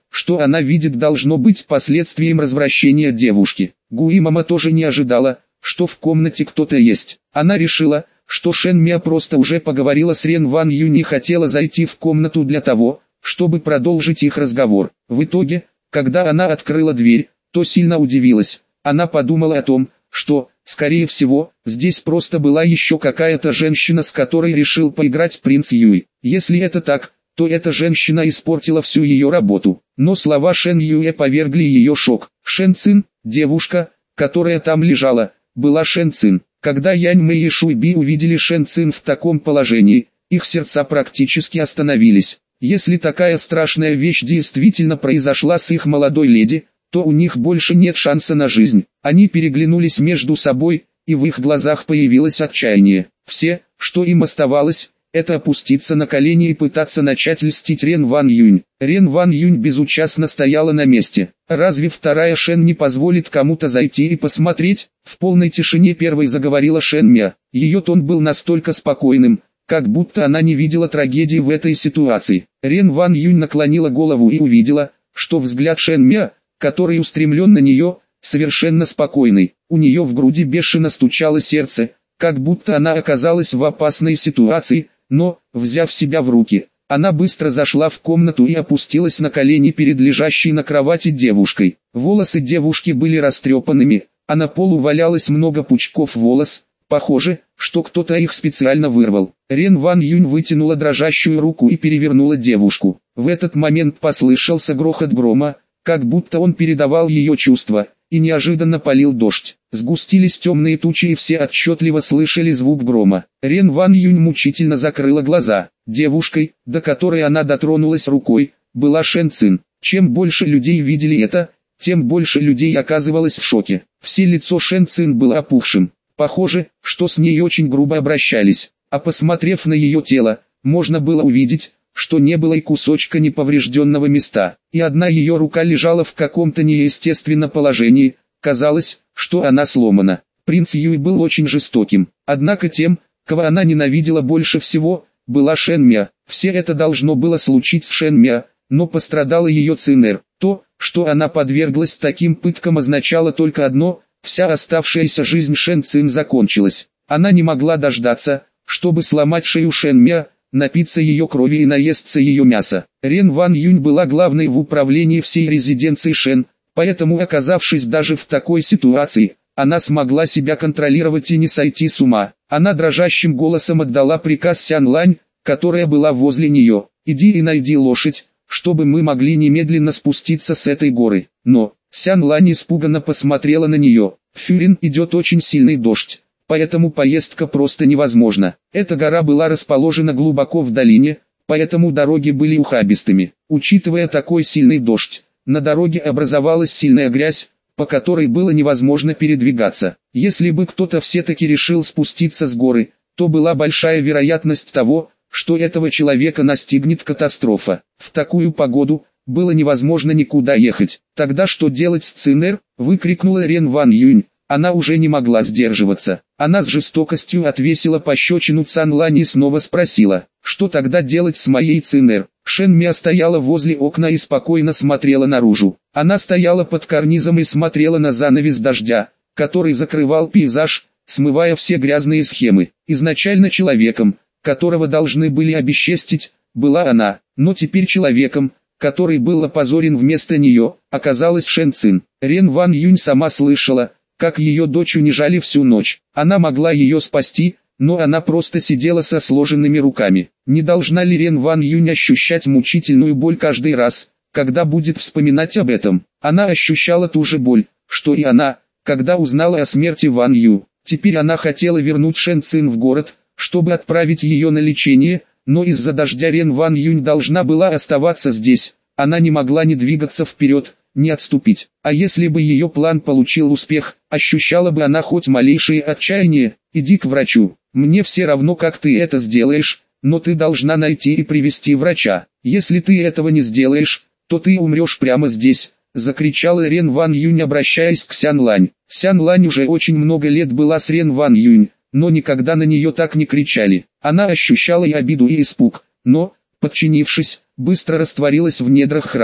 что она видит, должно быть последствием развращения девушки. Гуимама тоже не ожидала, что в комнате кто-то есть. Она решила, что Шен Миа просто уже поговорила с Рен Ван Юнь и хотела зайти в комнату для того, чтобы продолжить их разговор. В итоге, когда она открыла дверь, то сильно удивилась. Она подумала о том, что, скорее всего, здесь просто была еще какая-то женщина, с которой решил поиграть принц Юй. Если это так, то эта женщина испортила всю ее работу. Но слова Шен Юэ повергли ее в шок. Шен Цин, девушка, которая там лежала, была Шен Цин. Когда Янь Мэй и Шуй Би увидели Шен Цин в таком положении, их сердца практически остановились. Если такая страшная вещь действительно произошла с их молодой леди, то у них больше нет шанса на жизнь. Они переглянулись между собой, и в их глазах появилось отчаяние. Все, что им оставалось, это опуститься на колени и пытаться начать льстить Рен Ван Юнь. Рен Ван Юнь безучастно стояла на месте. Разве вторая Шен не позволит кому-то зайти и посмотреть? В полной тишине первой заговорила Шен Мя. Ее тон был настолько спокойным, как будто она не видела трагедии в этой ситуации. Рен Ван Юнь наклонила голову и увидела, что взгляд Шен Мя, который устремлен на нее, совершенно спокойный. У нее в груди бешено стучало сердце, как будто она оказалась в опасной ситуации, но, взяв себя в руки, она быстро зашла в комнату и опустилась на колени перед лежащей на кровати девушкой. Волосы девушки были растрепанными, а на полу валялось много пучков волос. Похоже, что кто-то их специально вырвал. Рен Ван Юнь вытянула дрожащую руку и перевернула девушку. В этот момент послышался грохот грома, как будто он передавал ее чувства, и неожиданно полил дождь. Сгустились темные тучи и все отчетливо слышали звук грома. Рен Ван Юнь мучительно закрыла глаза. Девушкой, до которой она дотронулась рукой, была Шен Цин. Чем больше людей видели это, тем больше людей оказывалось в шоке. Все лицо Шен Цин было опухшим. Похоже, что с ней очень грубо обращались. А посмотрев на ее тело, можно было увидеть, что не было и кусочка неповрежденного места, и одна ее рука лежала в каком-то неестественном положении, казалось, что она сломана. Принц Юй был очень жестоким, однако тем, кого она ненавидела больше всего, была Шен Мя. Все это должно было случиться с Шен Мя, но пострадала ее Цинэр. То, что она подверглась таким пыткам, означало только одно: вся оставшаяся жизнь Шен Цин закончилась. Она не могла дождаться, чтобы сломать шею Шен Мя, напиться ее крови и наесться ее мяса. Рен Ван Юнь была главной в управлении всей резиденции Шен, поэтому, оказавшись даже в такой ситуации, она смогла себя контролировать и не сойти с ума. Она дрожащим голосом отдала приказ Сян Лань, которая была возле нее: «Иди и найди лошадь, чтобы мы могли немедленно спуститься с этой горы». Но Сян Лань испуганно посмотрела на нее. «Фюрин, идет очень сильный дождь, поэтому поездка просто невозможна. Эта гора была расположена глубоко в долине, поэтому дороги были ухабистыми. Учитывая такой сильный дождь, на дороге образовалась сильная грязь, по которой было невозможно передвигаться. Если бы кто-то все-таки решил спуститься с горы, то была большая вероятность того, что этого человека настигнет катастрофа. В такую погоду было невозможно никуда ехать. Тогда что делать с Цинэр? Выкрикнула Рен Ван Юнь. Она уже не могла сдерживаться. Она с жестокостью отвесила пощечину Цан Лань и снова спросила: «Что тогда делать с моей Цинэр?» Шен Мя стояла возле окна и спокойно смотрела наружу. Она стояла под карнизом и смотрела на занавес дождя, который закрывал пейзаж, смывая все грязные схемы. Изначально человеком, которого должны были обесчестить, была она, но теперь человеком, который был опозорен вместо нее, оказалась Шен Цин. Рен Ван Юнь сама слышала, как ее дочь унижали всю ночь. Она могла ее спасти, но она просто сидела со сложенными руками. Не должна ли Рен Ван Юнь ощущать мучительную боль каждый раз, когда будет вспоминать об этом? Она ощущала ту же боль, что и она, когда узнала о смерти Ван Ю. Теперь она хотела вернуть Шен Цин в город, чтобы отправить ее на лечение, но из-за дождя Рен Ван Юнь должна была оставаться здесь. Она не могла ни двигаться вперед, ни отступить. А если бы ее план получил успех, ощущала бы она хоть малейшее отчаяние? «Иди к врачу. Мне все равно, как ты это сделаешь, но ты должна найти и привести врача. Если ты этого не сделаешь, то ты умрешь прямо здесь», — закричала Рен Ван Юнь, обращаясь к Сян Лань. Сян Лань уже очень много лет была с Рен Ван Юнь, но никогда на нее так не кричали. Она ощущала и обиду, и испуг, но, подчинившись, быстро растворилась в недрах храма.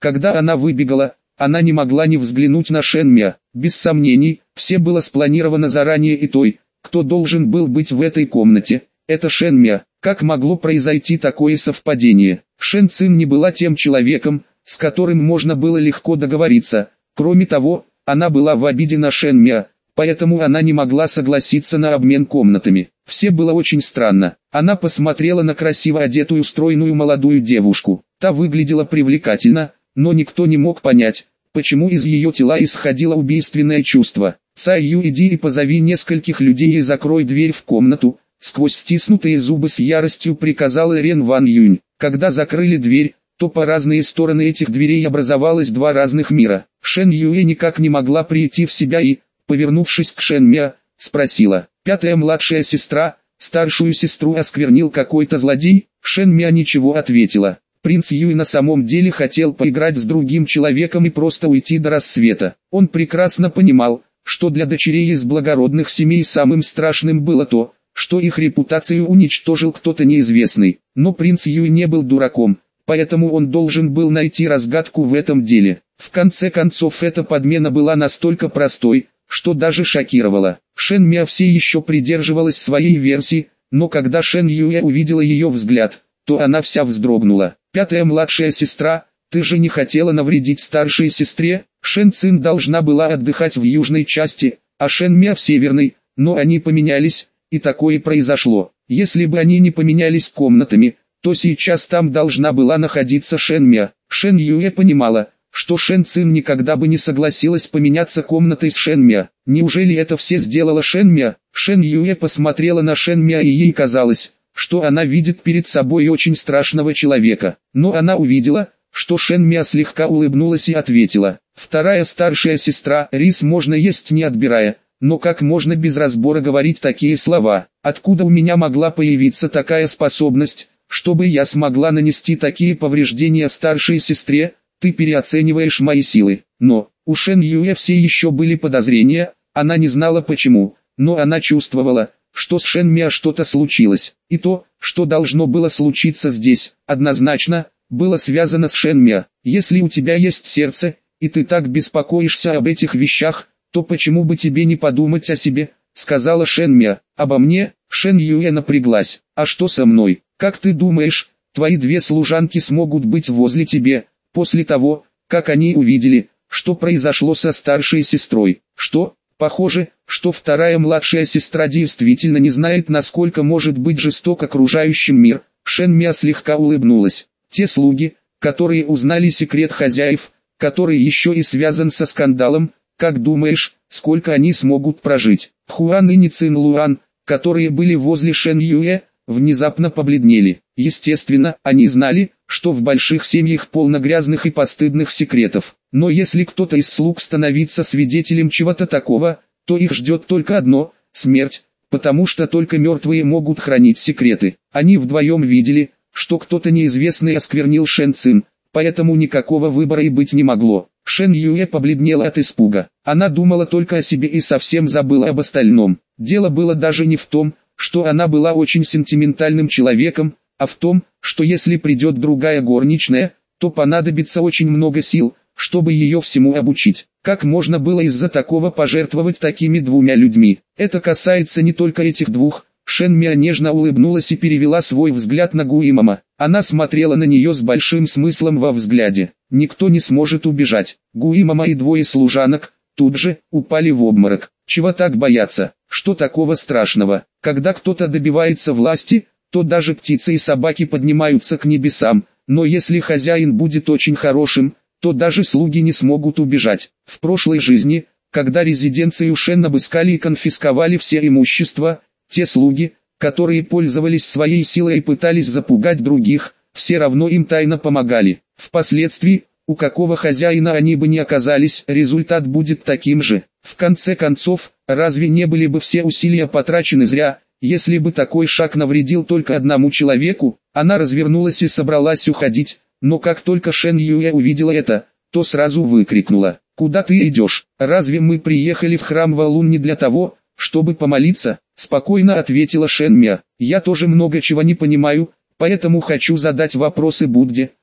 Когда она выбегала, она не могла не взглянуть на Шен Мя. Без сомнений, все было спланировано заранее, и той, кто должен был быть в этой комнате, это Шен Мя. Как могло произойти такое совпадение? Шен Цин не была тем человеком, с которым можно было легко договориться. Кроме того, она была в обиде на Шен Мя, поэтому она не могла согласиться на обмен комнатами. Все было очень странно. Она посмотрела на красиво одетую стройную молодую девушку. Та выглядела привлекательно, но никто не мог понять, почему из ее тела исходило убийственное чувство. «Цай Ю, иди и позови нескольких людей и закрой дверь в комнату», сквозь стиснутые зубы с яростью приказала Рен Ван Юнь. Когда закрыли дверь, то по разные стороны этих дверей образовалось два разных мира. Шен Юэ никак не могла прийти в себя и, повернувшись к Шен Мя, спросила: «Пятая младшая сестра, старшую сестру осквернил какой-то злодей?» Шен Мя ничего ответила. Принц Юй на самом деле хотел поиграть с другим человеком и просто уйти до рассвета. Он прекрасно понимал, что для дочерей из благородных семей самым страшным было то, что их репутацию уничтожил кто-то неизвестный. Но принц Юй не был дураком, поэтому он должен был найти разгадку в этом деле. В конце концов, эта подмена была настолько простой, что даже шокировала. Шен Мя все еще придерживалась своей версии, но когда Шен Юэ увидела ее взгляд, то она вся вздрогнула. «Пятая младшая сестра, ты же не хотела навредить старшей сестре?» Шен Цин должна была отдыхать в южной части, а Шен Мя в северной, но они поменялись, и такое произошло. Если бы они не поменялись комнатами, то сейчас там должна была находиться Шен Мя. Шен Юэ понимала, что Шен Цин никогда бы не согласилась поменяться комнатой с Шен Мя. Неужели это все сделала Шен Мя? Шен Юэ посмотрела на Шен Мя, и ей казалось, что она видит перед собой очень страшного человека. Но она увидела, что Шен Мя слегка улыбнулась и ответила: «Вторая старшая сестра, рис можно есть не отбирая, но как можно без разбора говорить такие слова? Откуда у меня могла появиться такая способность, чтобы я смогла нанести такие повреждения старшей сестре? Ты переоцениваешь мои силы». Но у Шен Юэ все еще были подозрения, она не знала почему, но она чувствовала, что с Шен Мя что-то случилось, и то, что должно было случиться здесь, однозначно, было связано с Шен Мя. «Если у тебя есть сердце, и ты так беспокоишься об этих вещах, то почему бы тебе не подумать о себе?» — сказала Шен Мя. «Обо мне?» — Шен Юэ напряглась. «А что со мной? Как ты думаешь, твои две служанки смогут быть возле тебя, после того, как они увидели, что произошло со старшей сестрой?» «Что?» Похоже, что вторая младшая сестра действительно не знает, насколько может быть жесток окружающий мир. Шен Мя слегка улыбнулась. «Те слуги, которые узнали секрет хозяев, который еще и связан со скандалом, как думаешь, сколько они смогут прожить?» Хуан и Цин Луан, которые были возле Шен Юэ, внезапно побледнели. Естественно, они знали, что в больших семьях полно грязных и постыдных секретов. Но если кто-то из слуг становится свидетелем чего-то такого, то их ждет только одно – смерть, потому что только мертвые могут хранить секреты. Они вдвоем видели, что кто-то неизвестный осквернил Шен Цин, поэтому никакого выбора и быть не могло. Шен Юэ побледнела от испуга. Она думала только о себе и совсем забыла об остальном. Дело было даже не в том, что она была очень сентиментальным человеком, а в том, что если придет другая горничная, то понадобится очень много сил, чтобы ее всему обучить. Как можно было из-за такого пожертвовать такими двумя людьми? Это касается не только этих двух. Шен Мя нежно улыбнулась и перевела свой взгляд на Гуимама. Она смотрела на нее с большим смыслом во взгляде. Никто не сможет убежать. Гуимама и двое служанок тут же упали в обморок. Чего так бояться? Что такого страшного? Когда кто-то добивается власти, то даже птицы и собаки поднимаются к небесам. Но если хозяин будет очень хорошим, то даже слуги не смогут убежать. В прошлой жизни, когда резиденцию Шен обыскали и конфисковали все имущество, те слуги, которые пользовались своей силой и пытались запугать других, все равно им тайно помогали. Впоследствии, у какого хозяина они бы ни оказались, результат будет таким же. В конце концов, разве не были бы все усилия потрачены зря, если бы такой шаг навредил только одному человеку? Она развернулась и собралась уходить, но как только Шен Юэ увидела это, то сразу выкрикнула: «Куда ты идешь? Разве мы приехали в храм Валун не для того, чтобы помолиться?» Спокойно ответила Шен Мя. «Я тоже много чего не понимаю, поэтому хочу задать вопросы Будде,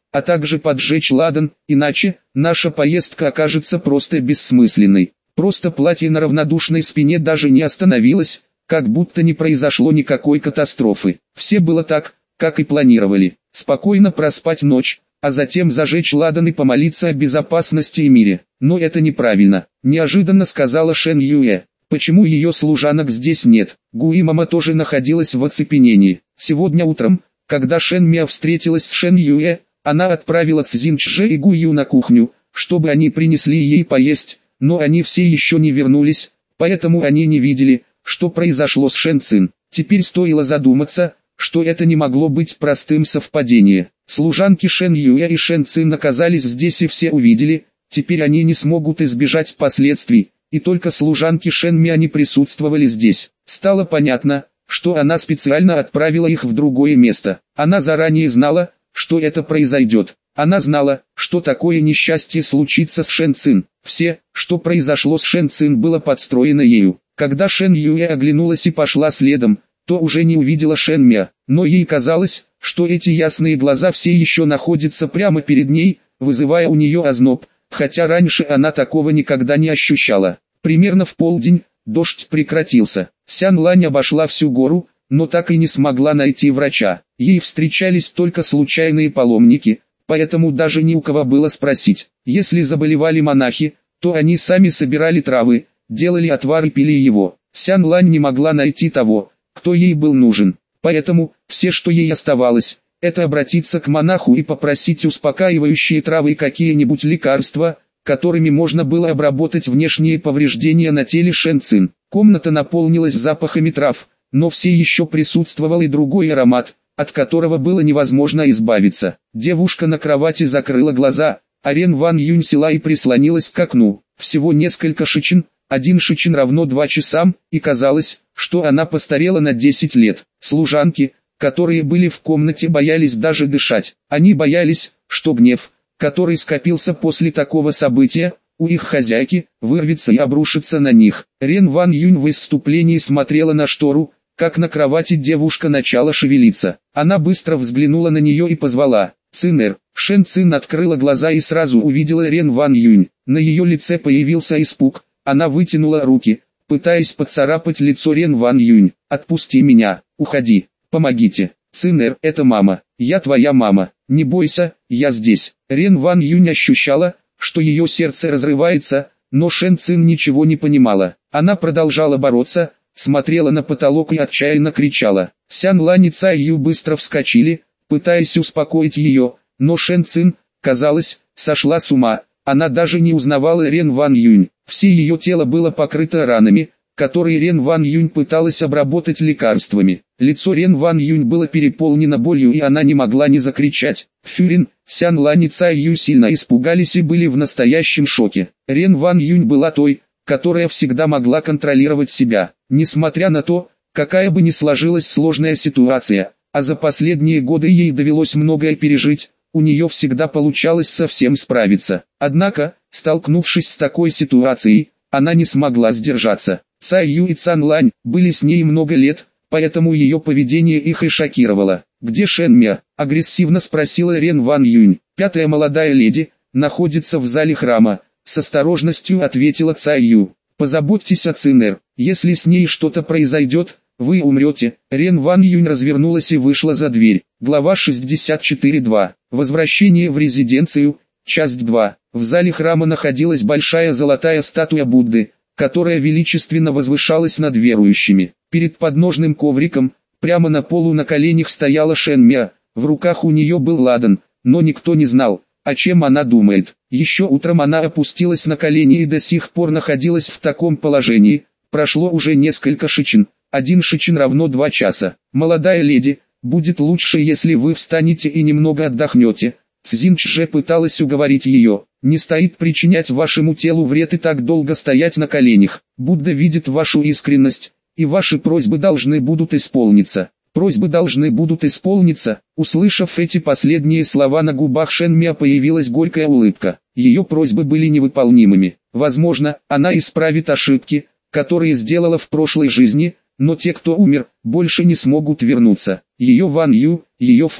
а также поджечь ладан, иначе наша поездка окажется просто бессмысленной. Просто платье на равнодушной спине даже не остановилось, как будто не произошло никакой катастрофы. Все было так, как и планировали. Спокойно проспать ночь, а затем зажечь ладан и помолиться о безопасности и мире. Но это неправильно, неожиданно сказала Шен Юэ. Почему ее служанок здесь нет? Гуи мама тоже находилась в оцепенении. Сегодня утром, когда Шен Мия встретилась с Шен Юэ, она отправила Цзин Чже и Гу Ю на кухню, чтобы они принесли ей поесть, но они все еще не вернулись, поэтому они не видели, что произошло с Шен Цин. Теперь стоило задуматься, что это не могло быть простым совпадением. Служанки Шен Юэ и Шен Цин оказались здесь и все увидели, теперь они не смогут избежать последствий, и только служанки Шен Мия не присутствовали здесь. Стало понятно, что она специально отправила их в другое место. Она заранее знала, что это произойдет. Она знала, что такое несчастье случится с Шен Цин. Все, что произошло с Шен Цин, было подстроено ею. Когда Шен Юэ оглянулась и пошла следом, то уже не увидела Шен Мия, но ей казалось, что эти ясные глаза все еще находятся прямо перед ней, вызывая у нее озноб, хотя раньше она такого никогда не ощущала. Примерно в полдень, дождь прекратился. Сян Лань обошла всю гору, но так и не смогла найти врача. Ей встречались только случайные паломники, поэтому даже не у кого было спросить. Если заболевали монахи, то они сами собирали травы, делали отвар и пили его. Сян Лань не могла найти того, кто ей был нужен. Поэтому, все, что ей оставалось, это обратиться к монаху и попросить успокаивающие травы и какие-нибудь лекарства, которыми можно было обработать внешние повреждения на теле Шен Цин. Комната наполнилась запахами трав, но все еще присутствовал и другой аромат, от которого было невозможно избавиться. Девушка на кровати закрыла глаза, а Рен Ван Юнь села и прислонилась к окну. Всего несколько шичин, один шичин равно два часам, и казалось, что она постарела на десять лет. Служанки, которые были в комнате, боялись даже дышать. Они боялись, что гнев, который скопился после такого события, у их хозяйки, вырвется и обрушится на них. Рен Ван Юнь в исступлении смотрела на штору, как на кровати девушка начала шевелиться. Она быстро взглянула на нее и позвала: «Цинэр». Шен Цин открыла глаза и сразу увидела Рен Ван Юнь. На ее лице появился испуг, она вытянула руки, пытаясь поцарапать лицо Рен Ван Юнь. «Отпусти меня, уходи, помогите. Цинэр, это мама, я твоя мама, не бойся, я здесь». Рен Ван Юнь ощущала, что ее сердце разрывается, но Шен Цин ничего не понимала. Она продолжала бороться, смотрела на потолок и отчаянно кричала. Сян Лань и Цай Ю быстро вскочили, пытаясь успокоить ее, но Шен Цин, казалось, сошла с ума. Она даже не узнавала Рен Ван Юнь. Все ее тело было покрыто ранами, которые Рен Ван Юнь пыталась обработать лекарствами. Лицо Рен Ван Юнь было переполнено болью, и она не могла не закричать. Фюрин, Сян Лань и Цай Ю сильно испугались и были в настоящем шоке. Рен Ван Юнь была той, которая всегда могла контролировать себя. Несмотря на то, какая бы ни сложилась сложная ситуация, а за последние годы ей довелось многое пережить, у нее всегда получалось со всем справиться. Однако, столкнувшись с такой ситуацией, она не смогла сдержаться. Цай Ю и Цан Лань были с ней много лет, поэтому ее поведение их и шокировало. «Где Шен Мия?» – агрессивно спросила Рен Ван Юнь. «Пятая молодая леди находится в зале храма», – с осторожностью ответила Цай Ю. «Позаботьтесь о Цинэр, если с ней что-то произойдет, вы умрете». Рен Ван Юнь развернулась и вышла за дверь. Глава шестьдесят четыре два. Возвращение в резиденцию. Часть два. В зале храма находилась большая золотая статуя Будды, которая величественно возвышалась над верующими. Перед подножным ковриком, прямо на полу на коленях стояла Шен Мия, в руках у нее был ладан, но никто не знал, о чем она думает. Еще утром она опустилась на колени и до сих пор находилась в таком положении. Прошло уже несколько шичин, один шичин равно два часа. «Молодая леди, будет лучше, если вы встанете и немного отдохнете». Цзин Чже пыталась уговорить ее. «Не стоит причинять вашему телу вред и так долго стоять на коленях. Будда видит вашу искренность, и ваши просьбы должны будут исполниться». Просьбы должны будут исполниться. Услышав эти последние слова, на губах Шен Мия появилась горькая улыбка. Ее просьбы были невыполнимыми. Возможно, она исправит ошибки, которые сделала в прошлой жизни, но те, кто умер, больше не смогут вернуться. Ее Ван Ю, ее Фумин,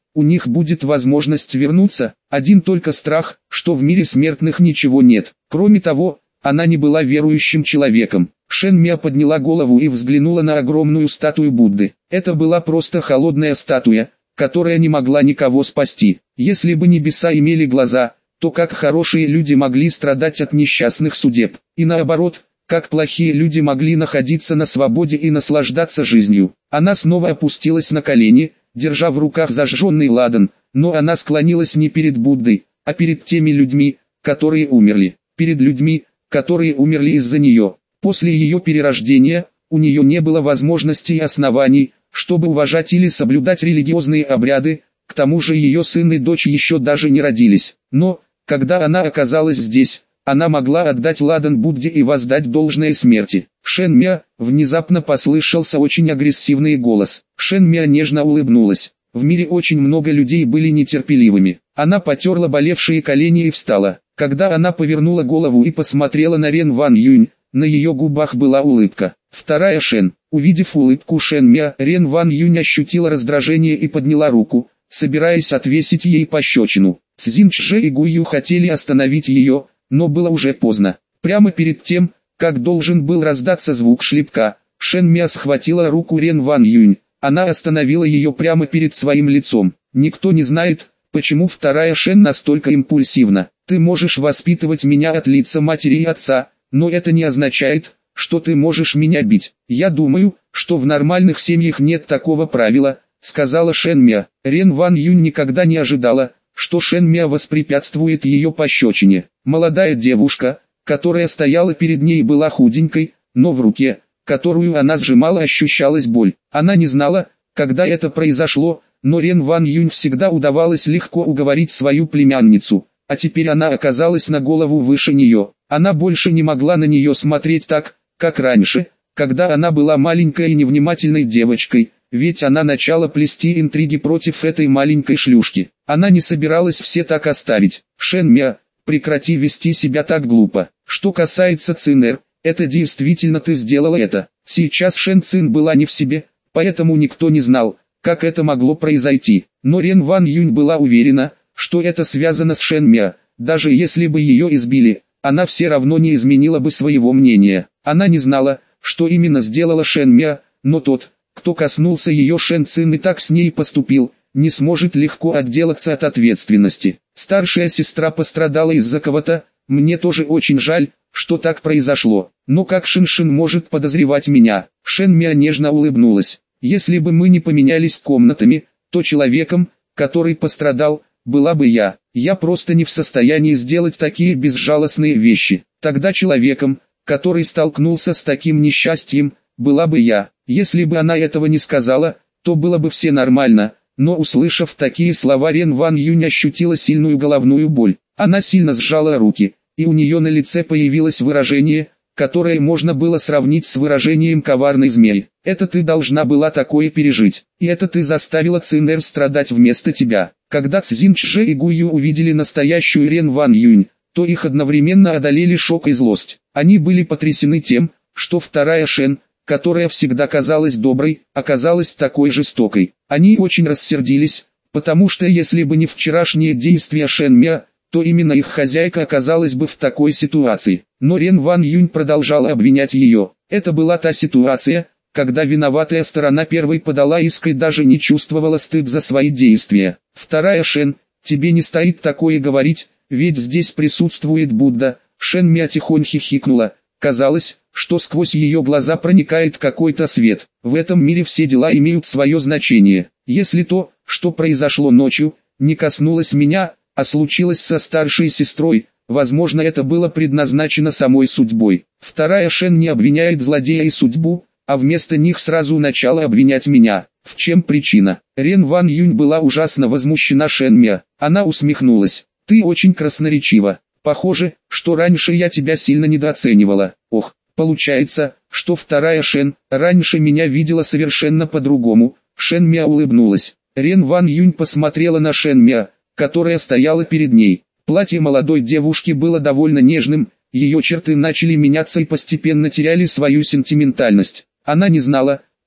у них будет возможность вернуться, один только страх, что в мире смертных ничего нет. Кроме того, она не была верующим человеком. Шен Миа подняла голову и взглянула на огромную статую Будды. Это была просто холодная статуя, которая не могла никого спасти. Если бы небеса имели глаза, то как хорошие люди могли страдать от несчастных судеб, и наоборот, как плохие люди могли находиться на свободе и наслаждаться жизнью. Она снова опустилась на колени, держа в руках зажженный ладан, но она склонилась не перед Буддой, а перед теми людьми, которые умерли, перед людьми, которые умерли из-за нее. После ее перерождения, у нее не было возможностей и оснований, чтобы уважать или соблюдать религиозные обряды, к тому же ее сын и дочь еще даже не родились. Но, когда она оказалась здесь, она могла отдать ладан Будде и воздать должное смерти. Шен Миа, внезапно послышался очень агрессивный голос. Шен Миа нежно улыбнулась. В мире очень много людей были нетерпеливыми. Она потерла болевшие колени и встала. Когда она повернула голову и посмотрела на Рен Ван Юнь, на ее губах была улыбка. Вторая Шен. Увидев улыбку Шен Миа, Рен Ван Юнь ощутила раздражение и подняла руку, собираясь отвесить ей пощечину. Цзин Чжэ и Гуйю хотели остановить ее, но было уже поздно. Прямо перед тем, как должен был раздаться звук шлепка, Шен Миа схватила руку Рен Ван Юнь. Она остановила ее прямо перед своим лицом. Никто не знает, почему вторая Шен настолько импульсивна. Ты можешь воспитывать меня от лица матери и отца, но это не означает, что ты можешь меня бить. Я думаю, что в нормальных семьях нет такого правила, сказала Шен Миа. Рен Ван Юнь никогда не ожидала, что Шен Миа воспрепятствует ее пощечине. Молодая девушка, которая стояла перед ней, была худенькой, но в руке, которую она сжимала, ощущалась боль. Она не знала, когда это произошло, но Рен Ван Юнь всегда удавалось легко уговорить свою племянницу, а теперь она оказалась на голову выше нее. Она больше не могла на нее смотреть так, как раньше, когда она была маленькой и невнимательной девочкой, ведь она начала плести интриги против этой маленькой шлюшки. Она не собиралась все так оставить. Шен Миа, прекрати вести себя так глупо. Что касается Цинэр, это действительно ты сделала это. Сейчас Шен Цин была не в себе, поэтому никто не знал, как это могло произойти. Но Рен Ван Юнь была уверена, что это связано с Шен Миа. Даже если бы ее избили, она все равно не изменила бы своего мнения. Она не знала, что именно сделала Шен Миа, но тот, кто коснулся ее Шен Цин и так с ней поступил, не сможет легко отделаться от ответственности. Старшая сестра пострадала из-за кого-то, мне тоже очень жаль, что так произошло. Но как Шин-Шин может подозревать меня? Шен Миа нежно улыбнулась. Если бы мы не поменялись комнатами, то человеком, который пострадал, была бы я. Я просто не в состоянии сделать такие безжалостные вещи. Тогда человеком, который столкнулся с таким несчастьем, была бы я. Если бы она этого не сказала, то было бы все нормально. Но услышав такие слова, Рен Ван Юнь ощутила сильную головную боль. Она сильно сжала руки, и у нее на лице появилось выражение, которое можно было сравнить с выражением коварной змеи. Это ты должна была такое пережить, и это ты заставила Цинэр страдать вместо тебя. Когда Цзин Чжэ и Гуйю увидели настоящую Рен Ван Юнь, то их одновременно одолели шок и злость. Они были потрясены тем, что вторая Шен, которая всегда казалась доброй, оказалась такой жестокой. Они очень рассердились, потому что если бы не вчерашние действия Шен Миа, то именно их хозяйка оказалась бы в такой ситуации. Но Рен Ван Юнь продолжала обвинять ее. Это была та ситуация, когда виноватая сторона первой подала иск и даже не чувствовала стыд за свои действия. Вторая Шен, тебе не стоит такое говорить, ведь здесь присутствует Будда. Шен Миа тихонько хихикнула. Казалось, что сквозь ее глаза проникает какой-то свет. В этом мире все дела имеют свое значение. Если то, что произошло ночью, не коснулось меня, а случилось со старшей сестрой, возможно, это было предназначено самой судьбой. Вторая Шен не обвиняет злодея и судьбу, а вместо них сразу начала обвинять меня. В чем причина? Рен Ван Юнь была ужасно возмущена Шен Миа. Она усмехнулась. Ты очень красноречива. Похоже, что раньше я тебя сильно недооценивала. Ох, получается, что вторая Шен раньше меня видела совершенно по-другому. Шен Миа улыбнулась. Рен Ван Юнь посмотрела на Шен Миа, которая стояла перед ней. Платье молодой девушки было довольно нежным, ее черты начали меняться и постепенно теряли свою сентиментальность. Она не знала,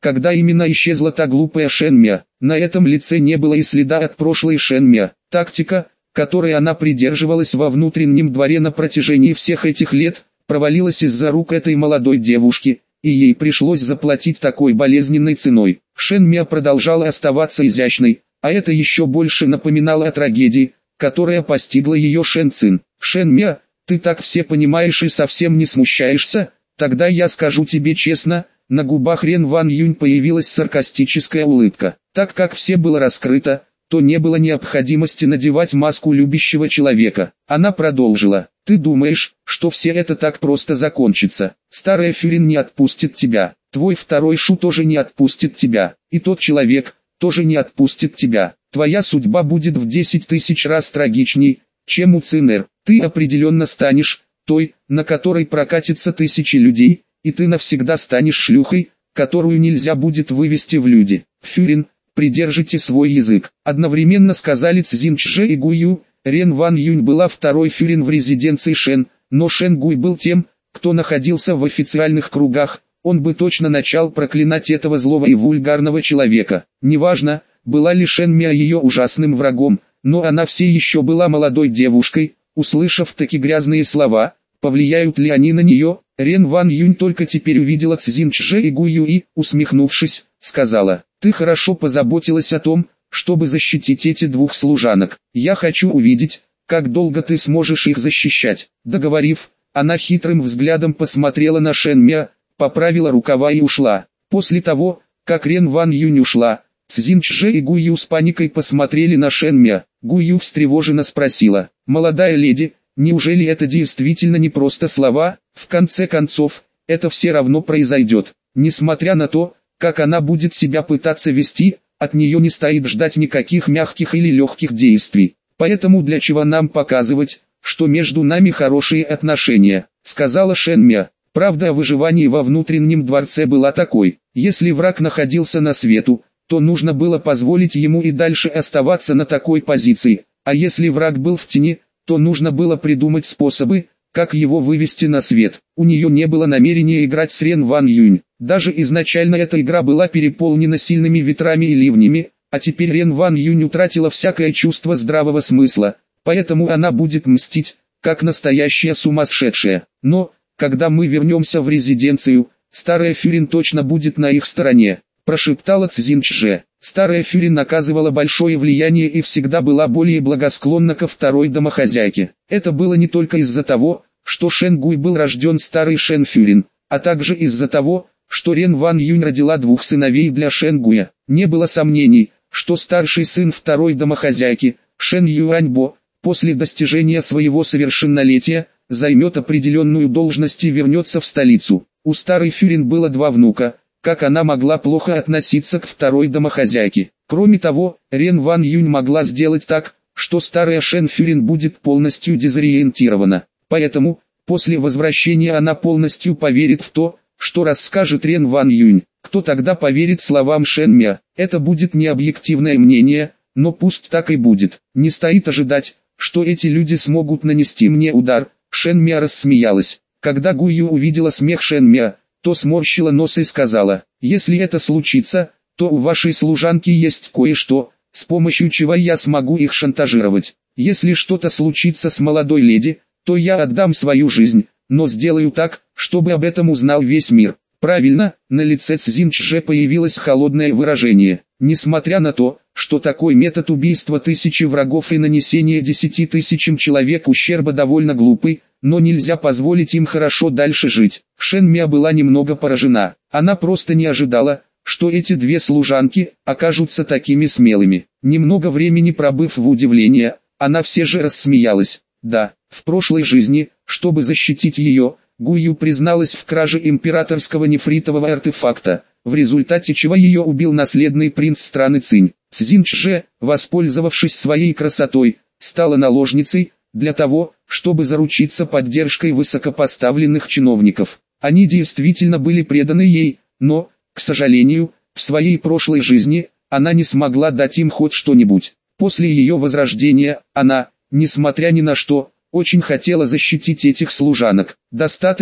когда именно исчезла та глупая Шэньмя. На этом лице не было и следа от прошлой Шэньмя. Тактика, которой она придерживалась во внутреннем дворе на протяжении всех этих лет, провалилась из-за рук этой молодой девушки, и ей пришлось заплатить такой болезненной ценой. Шэньмя продолжала оставаться изящной, а это еще больше напоминало о трагедии, которая постигла ее Шэн Цин. «Шэньмя, ты так все понимаешь и совсем не смущаешься? Тогда я скажу тебе честно». На губах Рен Ван Юнь появилась саркастическая улыбка. Так как все было раскрыто, то не было необходимости надевать маску любящего человека. Она продолжила: «Ты думаешь, что все это так просто закончится? Старая Фюрин не отпустит тебя, твой второй Шу тоже не отпустит тебя, и тот человек тоже не отпустит тебя. Твоя судьба будет в десять тысяч раз трагичней, чем у Цинэр. Ты определенно станешь той, на которой прокатятся тысячи людей, и ты навсегда станешь шлюхой, которую нельзя будет вывести в люди. Фюрин, придержите свой язык», одновременно сказали Цзин Чжэ и Гую. Рен Ван Юнь была второй Фюрин в резиденции Шэн, но Шэн Гуй был тем, кто находился в официальных кругах. Он бы точно начал проклинать этого злого и вульгарного человека. Неважно, была ли Шэн Мя ее ужасным врагом, но она все еще была молодой девушкой. Услышав такие грязные слова, повлияют ли они на нее? Рен Ван Юнь только теперь увидела Цзин Чжэ и Гую и, усмехнувшись, сказала: «Ты хорошо позаботилась о том, чтобы защитить эти двух служанок. Я хочу увидеть, как долго ты сможешь их защищать». Договорив, она хитрым взглядом посмотрела на Шэн Мя, поправила рукава и ушла. После того, как Рен Ван Юнь ушла, Цзин Чжэ и Гую с паникой посмотрели на Шэн Мя. Гую встревоженно спросила: «Молодая леди, неужели это действительно не просто слова? В конце концов, это все равно произойдет. Несмотря на то, как она будет себя пытаться вести, от нее не стоит ждать никаких мягких или легких действий. Поэтому для чего нам показывать, что между нами хорошие отношения», сказала Шэн Мя. Правда о выживании во внутреннем дворце была такой: если враг находился на свету, то нужно было позволить ему и дальше оставаться на такой позиции, а если враг был в тени, то нужно было придумать способы, как его вывести на свет. У нее не было намерения играть с Рен Ван Юнь. Даже изначально эта игра была переполнена сильными ветрами и ливнями, а теперь Рен Ван Юнь утратила всякое чувство здравого смысла, поэтому она будет мстить, как настоящая сумасшедшая. Но, когда мы вернемся в резиденцию, старая Фюрин точно будет на их стороне, прошептала Цзин Чжэ. Старая Фюрин оказывала большое влияние и всегда была более благосклонна ко второй домохозяйке. Это было не только из-за того, что Шэн Гуй был рожден старой Шэн Фюрин, а также из-за того, что Рен Ван Юнь родила двух сыновей для Шэн Гуя. Не было сомнений, что старший сын второй домохозяйки, Шэн Юаньбо, после достижения своего совершеннолетия, займет определенную должность и вернется в столицу. У старой Фюрин было два внука. Как она могла плохо относиться к второй домохозяйке? Кроме того, Рен Ван Юнь могла сделать так, что старая Шэн Фюрин будет полностью дезориентирована. Поэтому, после возвращения она полностью поверит в то, что расскажет Рен Ван Юнь. Кто тогда поверит словам Шэн Мя? Это будет не объективное мнение, но пусть так и будет. Не стоит ожидать, что эти люди смогут нанести мне удар. Шэн Мя рассмеялась. Когда Гую увидела смех Шэн Мя, то сморщила нос и сказала: «Если это случится, то у вашей служанки есть кое-что, с помощью чего я смогу их шантажировать. Если что-то случится с молодой леди, то я отдам свою жизнь, но сделаю так, чтобы об этом узнал весь мир». Правильно, на лице Цзин Чжэ появилось холодное выражение. Несмотря на то, что такой метод убийства тысячи врагов и нанесения десяти тысячам человек ущерба довольно глупый, но нельзя позволить им хорошо дальше жить. Шэн Мя была немного поражена. Она просто не ожидала, что эти две служанки окажутся такими смелыми. Немного времени пробыв в удивлении, она все же рассмеялась. Да, в прошлой жизни, чтобы защитить ее, Гую призналась в краже императорского нефритового артефакта, в результате чего ее убил наследный принц страны Цинь. Цзин Чжэ, воспользовавшись своей красотой, стала наложницей, для того, чтобы заручиться поддержкой высокопоставленных чиновников. Они действительно были преданы ей, но, к сожалению, в своей прошлой жизни, она не смогла дать им хоть что-нибудь. После ее возрождения, она, несмотря ни на что, очень хотела защитить этих служанок. Достаточно,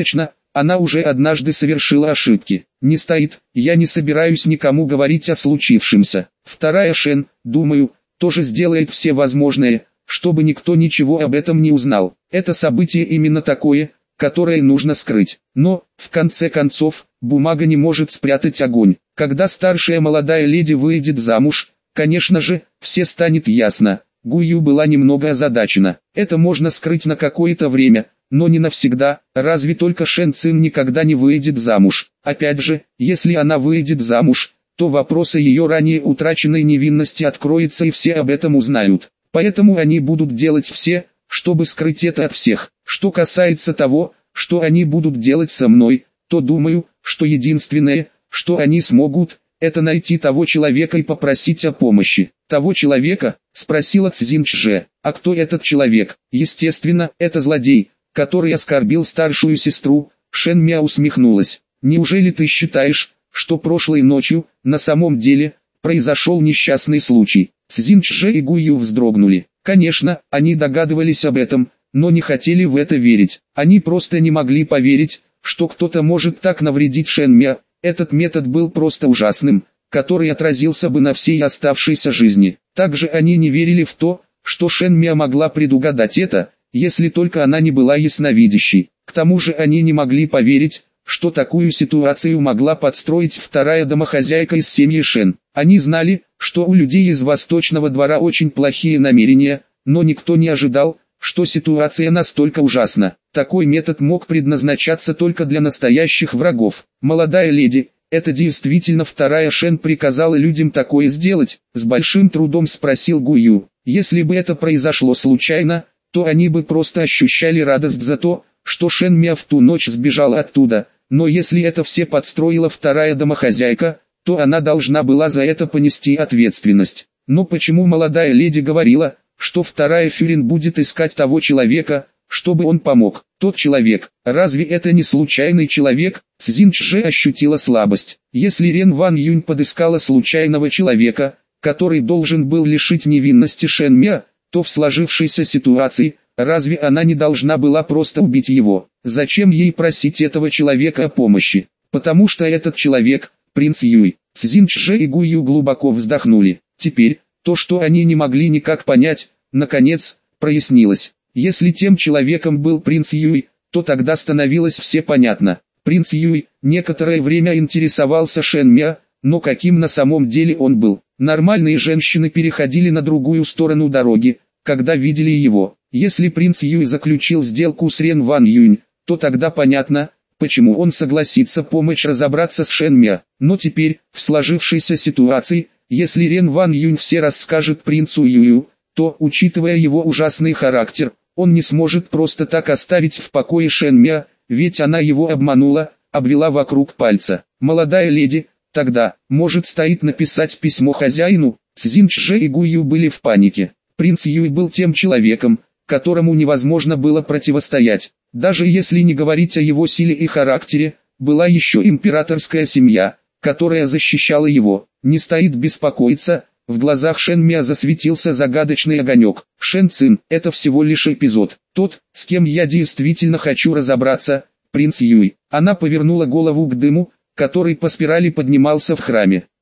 она уже однажды совершила ошибки. Не стоит, я не собираюсь никому говорить о случившемся. Вторая Шен, думаю, тоже сделает все возможное, чтобы никто ничего об этом не узнал. Это событие именно такое, которое нужно скрыть. Но, в конце концов, бумага не может спрятать огонь. Когда старшая молодая леди выйдет замуж, конечно же, все станет ясно. Гую была немного озадачена. Это можно скрыть на какое-то время, но не навсегда, разве только Шен Цин никогда не выйдет замуж. Опять же, если она выйдет замуж, то вопрос о ее ранее утраченной невинности откроется и все об этом узнают. Поэтому они будут делать все, чтобы скрыть это от всех. Что касается того, что они будут делать со мной, то думаю, что единственное, что они смогут, это найти того человека и попросить о помощи. Того человека? Спросила Цзиньчже. А кто этот человек? Естественно, это злодей, который оскорбил старшую сестру. Шен Мя усмехнулась. Неужели ты считаешь, что прошлой ночью, на самом деле, произошел несчастный случай? Цзиньчже и Гую вздрогнули. Конечно, они догадывались об этом, но не хотели в это верить. Они просто не могли поверить, что кто-то может так навредить Шен Мя. Этот метод был просто ужасным, который отразился бы на всей оставшейся жизни. Также они не верили в то, что Шен Мя могла предугадать это, если только она не была ясновидящей. К тому же они не могли поверить, что такую ситуацию могла подстроить вторая домохозяйка из семьи Шен. Они знали, что у людей из Восточного двора очень плохие намерения, но никто не ожидал, что ситуация настолько ужасна. Такой метод мог предназначаться только для настоящих врагов. Молодая леди, это действительно вторая Шен приказала людям такое сделать? С большим трудом спросил Гую. Если бы это произошло случайно, то они бы просто ощущали радость за то, что Шен Мя в ту ночь сбежала оттуда. Но если это все подстроила вторая домохозяйка, то она должна была за это понести ответственность. Но почему молодая леди говорила, что вторая Фюрин будет искать того человека, чтобы он помог? Тот человек, разве это не случайный человек? Цзиньчже ощутила слабость. Если Рен Ван Юнь подыскала случайного человека, который должен был лишить невинности Шен Мя, то в сложившейся ситуации, разве она не должна была просто убить его? Зачем ей просить этого человека о помощи? Потому что этот человек, принц Юй. Цзиньчже и Гую глубоко вздохнули. Теперь, то, что они не могли никак понять, наконец, прояснилось. Если тем человеком был принц Юй, то тогда становилось все понятно. Принц Юй некоторое время интересовался Шен Мя, но каким на самом деле он был? Нормальные женщины переходили на другую сторону дороги, когда видели его. Если принц Юй заключил сделку с Рен Ван Юнь, то тогда понятно, почему он согласится помочь разобраться с Шен Мя. Но теперь, в сложившейся ситуации, если Рен Ван Юнь все расскажет принцу Юю, то, учитывая его ужасный характер, он не сможет просто так оставить в покое Шен Мя, ведь она его обманула, обвела вокруг пальца. Молодая леди, тогда, может, стоит написать письмо хозяину? Цзиньчже и Гую были в панике. Принц Юй был тем человеком, которому невозможно было противостоять. Даже если не говорить о его силе и характере, была еще императорская семья, которая защищала его. Не стоит беспокоиться. В глазах Шен Мя засветился загадочный огонек. Шен Цин, это всего лишь эпизод. Тот, с кем я действительно хочу разобраться, принц Юй. Она повернула голову к дыму, который по спирали поднимался в храме.